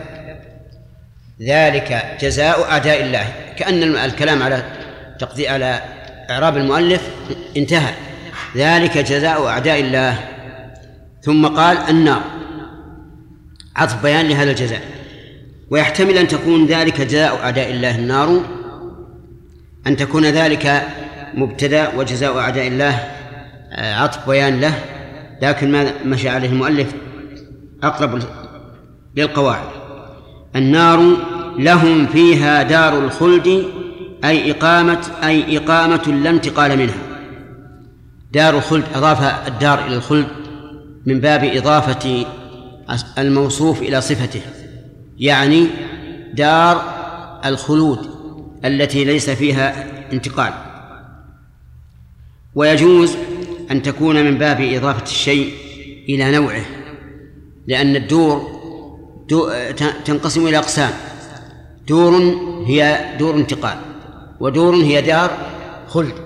ذلك جزاء أعداء الله، كأن الكلام على تقدير على إعراب المؤلف انتهى. ذلك جزاء أعداء الله، ثم قال النار عطف بيان لهذا الجزاء. ويحتمل أن تكون ذلك جزاء أعداء الله النار، أن تكون ذلك مبتدأ وجزاء أعداء الله عطف بيان له، لكن ما مشى عليه المؤلف أقرب للقواعد. النار لهم فيها دار الخلد، أي إقامة أي إقامة لا انتقال منها. دار الخلد أضاف الدار إلى الخلد من باب إضافة الموصوف إلى صفته، يعني دار الخلود التي ليس فيها انتقال. ويجوز أن تكون من باب إضافة الشيء إلى نوعه، لأن الدور تنقسم إلى أقسام: دور هي دور انتقال، ودور هي دار خلد.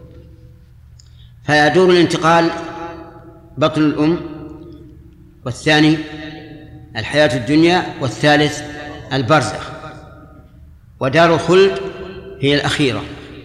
فدور الانتقال بطن الأم، والثاني الحياة الدنيا، والثالث البرزخ. ودار الخلد هي الأخيرة.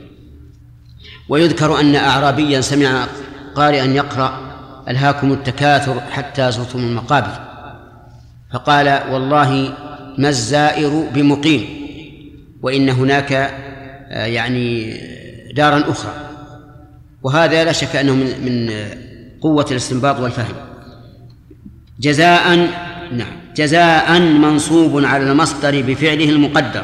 ويذكر أن أعرابيا سمع قارئا يقرأ: ألهاكم التكاثر حتى زرتم المقابر، فقال: والله ما الزائر بمقيم، وإن هناك يعني دارا أخرى. وهذا لا شك أنه من قوة الاستنباط والفهم. جزاء نعم جزاء منصوب على المصدر بفعله المقدر،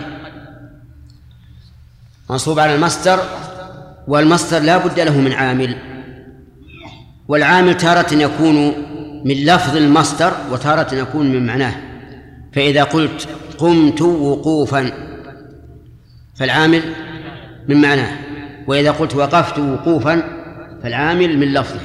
منصوب على المصدر، والمصدر لا بد له من عامل، والعامل تارة يكون من لفظ المصدر وتارة يكون من معناه. فإذا قلت قمت وقوفا فالعامل من معناه، وإذا قلت وقفت وقوفا فالعامل من لفظه.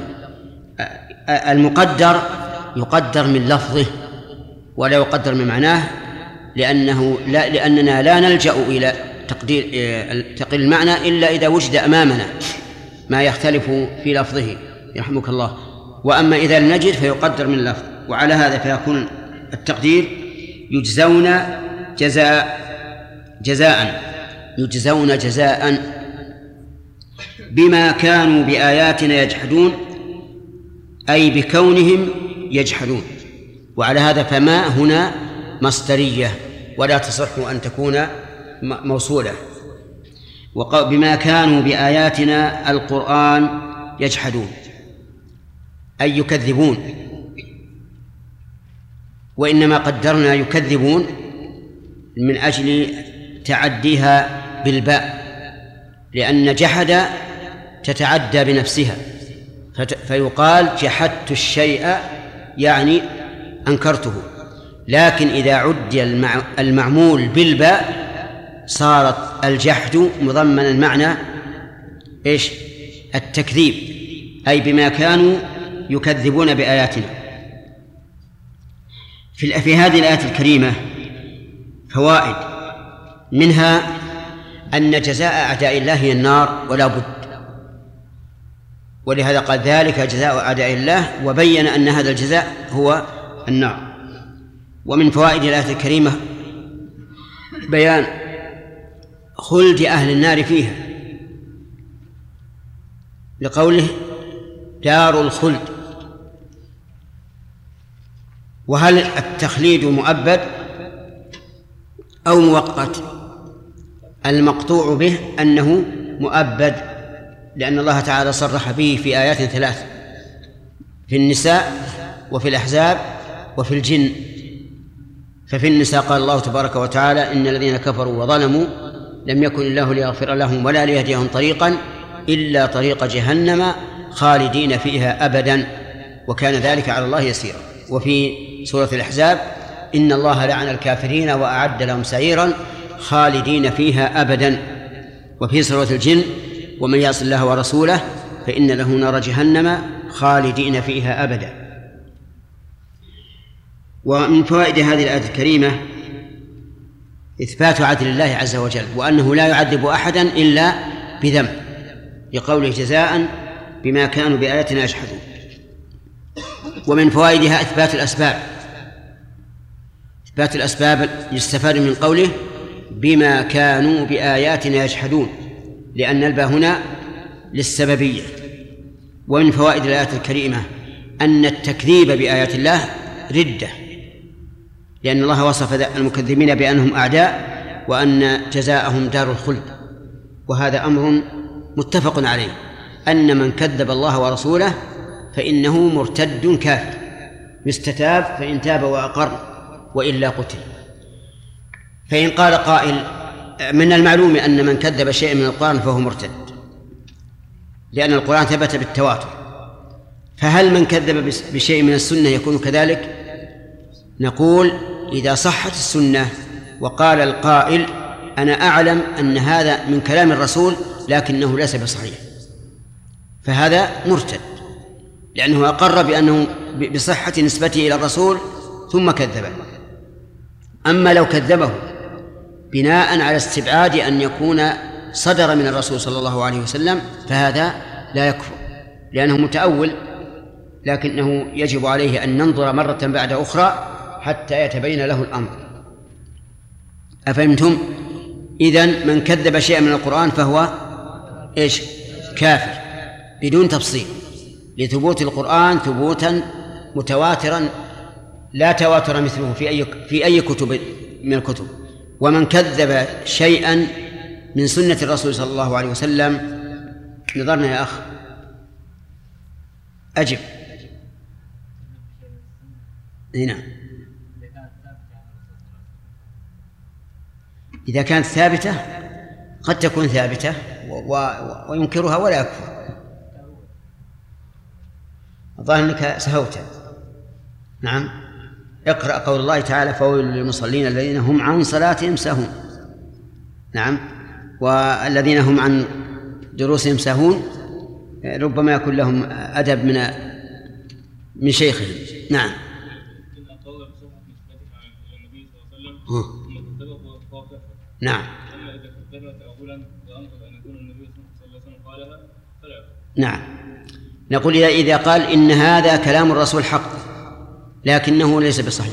المقدر يقدر من لفظه ولا يقدر من معناه، لأنه لا لأننا لا نلجأ إلى تقدير تقدير المعنى إلا إذا وجد أمامنا ما يختلف في لفظه يرحمك الله. وأما إذا لم نجد فيقدر من اللفظ، وعلى هذا فيكون التقدير يجزون جزاء جزاء يجزون جزاء بما كانوا بآياتنا يجحدون، أي بكونهم يجحدون. وعلى هذا فما هنا مصدرية ولا تصح أن تكون موصولة. بما كانوا بآياتنا القرآن يجحدون أي يكذبون، وإنما قدرنا يكذبون من أجل تعديها بالباء، لأن جحد تتعدى بنفسها، فيقال جحدت الشيء يعني أنكرته. لكن إذا عدي المعمول بالباء صارت الجحد مضمنا معنى إيش؟ التكذيب، أي بما كانوا يكذبون بآياتنا. في في هذه الآية الكريمة فوائد، منها أن جزاء أعداء الله هي النار ولا بد، ولهذا قال ذلك جزاء أعداء الله، وبين أن هذا الجزاء هو النار. ومن فوائد الآية الكريمة بيان خلد أهل النار فيها، لقوله دار الخلد. وهل التخليد مؤبد أو مؤقت؟ المقطوع به أنه مؤبد، لأن الله تعالى صرح به في آيات ثلاث، في النساء وفي الأحزاب وفي الجن. ففي النساء قال الله تبارك وتعالى إن الذين كفروا وظلموا لم يكن الله ليغفر لهم ولا ليهديهم طريقا إلا طريق جهنم خالدين فيها أبدا وكان ذلك على الله يسيرا. وفي سورة الأحزاب إن الله لعن الكافرين وأعد لهم سعيرا خالدين فيها أبدا. وفي سورة الجن ومن يعص الله ورسوله فإن له نار جهنم خالدين فيها أبدا. ومن فوائد هذه الآية الكريمة إثبات عدل الله عز وجل، وأنه لا يعذب أحدا إلا بذنب، لقوله جزاء بما كانوا بآياتنا يجحدون. ومن فوائدها إثبات الأسباب، إثبات الأسباب يستفاد من قوله بما كانوا بآياتنا يجحدون، لأن الباء هنا للسببية. ومن فوائد الآية الكريمة أن التكذيب بآيات الله ردة، لأن الله وصف المكذبين بأنهم أعداء وأن جزاءهم دار الخلد، وهذا أمر متفق عليه، أن من كذب الله ورسوله فإنه مرتد كافر، يستتاب فإن تاب وأقر وإلا قتل. فإن قال قائل من المعلوم أن من كذب شيئا من القرآن فهو مرتد، لأن القرآن ثبت بالتواتر، فهل من كذب بشيء من السنة يكون كذلك؟ نقول إذا صحت السنة وقال القائل أنا أعلم أن هذا من كلام الرسول لكنه ليس بصحيح، فهذا مرتد، لأنه أقر بأنه بصحة نسبته إلى الرسول ثم كذبه. أما لو كذبه بناء على استبعاد أن يكون صدر من الرسول صلى الله عليه وسلم فهذا لا يكفر، لأنه متأول، لكنه يجب عليه أن ننظر مرة بعد أخرى حتى يتبين له الأمر. أفهمتم؟ إذن من كذب شيئا من القرآن فهو إيش؟ كافر بدون تفصيل، لثبوت القرآن ثبوتا متواترا لا تواتر مثله في أي في أي كتب من الكتب. ومن كذب شيئا من سنة الرسول صلى الله عليه وسلم، نظرنا يا أخ أجب هنا، إذا كانت ثابتة قد تكون ثابتة وينكرها ولا يكفر. الظاهر أنك سهوت. نعم اقرأ قول الله تعالى فويل للمصلين الذين هم عن صلاتهم ساهون. نعم. والذين هم عن دروسهم ساهون ربما يكون لهم أدب من من شيخهم. نعم. نعم. نعم. نقول إذا قال إن هذا كلام الرسول حق لكنه ليس بصحيح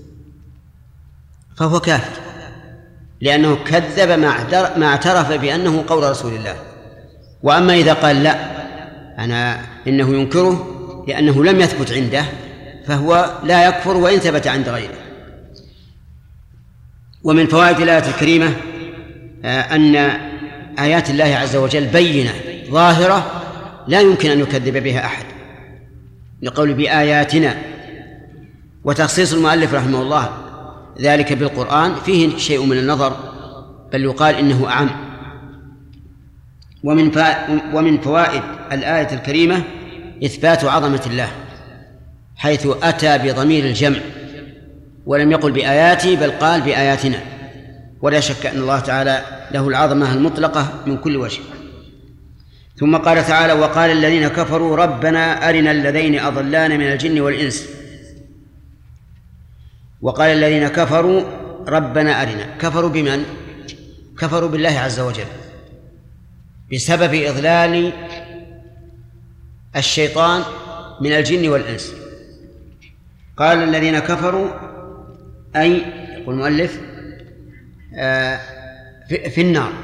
فهو كافر، لأنه كذب ما اعترف بأنه قول رسول الله. وأما إذا قال لا أنا إنه ينكره لأنه لم يثبت عنده فهو لا يكفر وإن ثبت عند غيره. ومن فوائد الآية الكريمة أن آيات الله عز وجل بينة ظاهرة لا يمكن أن يكذب بها أحد، لقول بآياتنا. وتخصيص المؤلف رحمه الله ذلك بالقرآن فيه شيء من النظر، بل يقال إنه أعم. ومن ومن فوائد الآية الكريمة إثبات عظمة الله، حيث أتى بضمير الجمع ولم يقل بآياتي بل قال بآياتنا، ولا شك أن الله تعالى له العظمة المطلقة من كل وجه. ثم قال تعالى وقال الذين كفروا ربنا أرنا الذين أضلانا من الجن والإنس. وقال الذين كفروا ربنا أرنا، كفروا بمن؟ كفروا بالله عز وجل بسبب إضلال الشيطان من الجن والإنس. قال الذين كفروا أي يقول المؤلف آه في, في النار.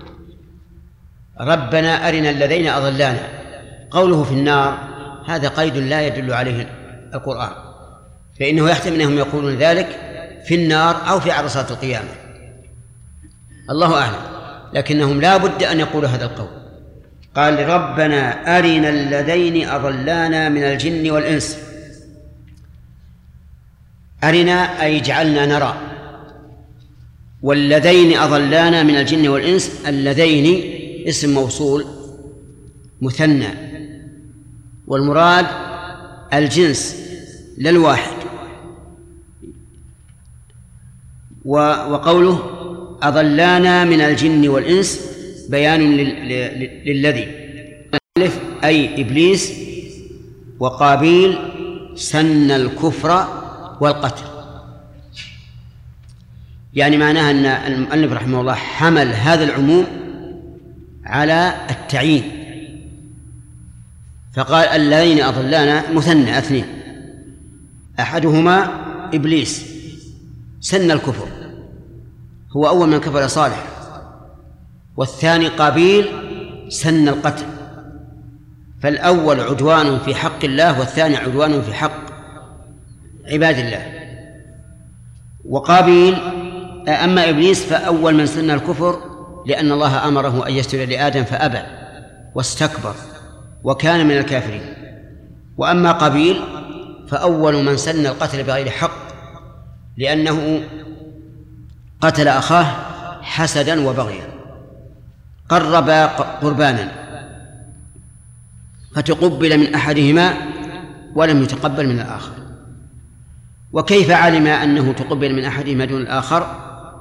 ربنا أرنا الذين أضلانا، قوله في النار هذا قيد لا يدل عليه القرآن، فإنه يحتمل أنهم يقولون ذلك في النار أو في عرصات القيامة، الله أعلم، لكنهم لا بد أن يقولوا هذا القول. قال ربنا أرنا الذين أضلانا من الجن والإنس. أرنا أي جعلنا نرى، والذين أضلانا من الجن والإنس، اللذين اسم موصول مثنى، والمراد الجنس لا الواحد. وقوله أضلانا من الجن والإنس بيان للذي أي إبليس وقابيل سن الكفر والقتل. يعني معناها أن المؤلف رحمه الله حمل هذا العموم على التعيين، فقال الذين أضلانا مثنى اثنين، أحدهما إبليس سن الكفر، هو أول من كفر صالح، والثاني قابيل سن القتل، فالأول عدوان في حق الله والثاني عدوان في حق عباد الله. وقابيل أما إبليس فأول من سن الكفر لأن الله أمره أن يسجد لآدم فأبى واستكبر وكان من الكافرين. وأما قابيل فأول من سن القتل بغير حق لأنه قتل أخاه حسدا وبغيا، قرب قربانا فتقبل من أحدهما ولم يتقبل من الآخر. وكيف علم أنه تقبل من أحدهما دون الآخر؟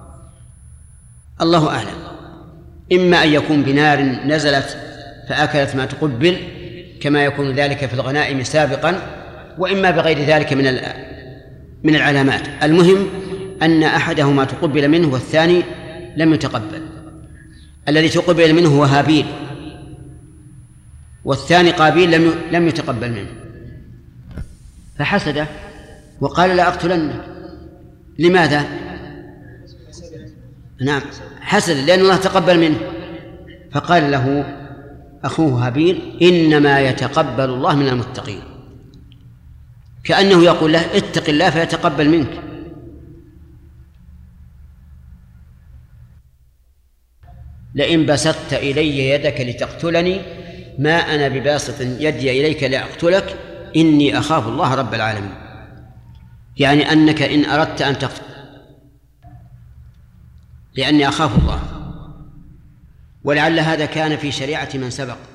الله أعلم، إما أن يكون بنار نزلت فأكلت ما تقبل كما يكون ذلك في الغنائم سابقا، وإما بغير ذلك من من العلامات. المهم أن أحدهما تقبل منه والثاني لم يتقبل. الذي تقبل منه هو هابيل، والثاني قابيل لم لم يتقبل منه، فحسده وقال لا أقتلنك. لماذا؟ نعم حسد، لأن الله تقبل منه. فقال له أخوه هابيل إنما يتقبل الله من المتقين، كأنه يقول له اتق الله فيتقبل منك. لئن بسطت إلي يدك لتقتلني ما أنا بباسط يدي إليك لأقتلك إني أخاف الله رب العالمين، يعني أنك إن أردت أن تقتل لأني أخاف الله. ولعل هذا كان في شريعة من سبق،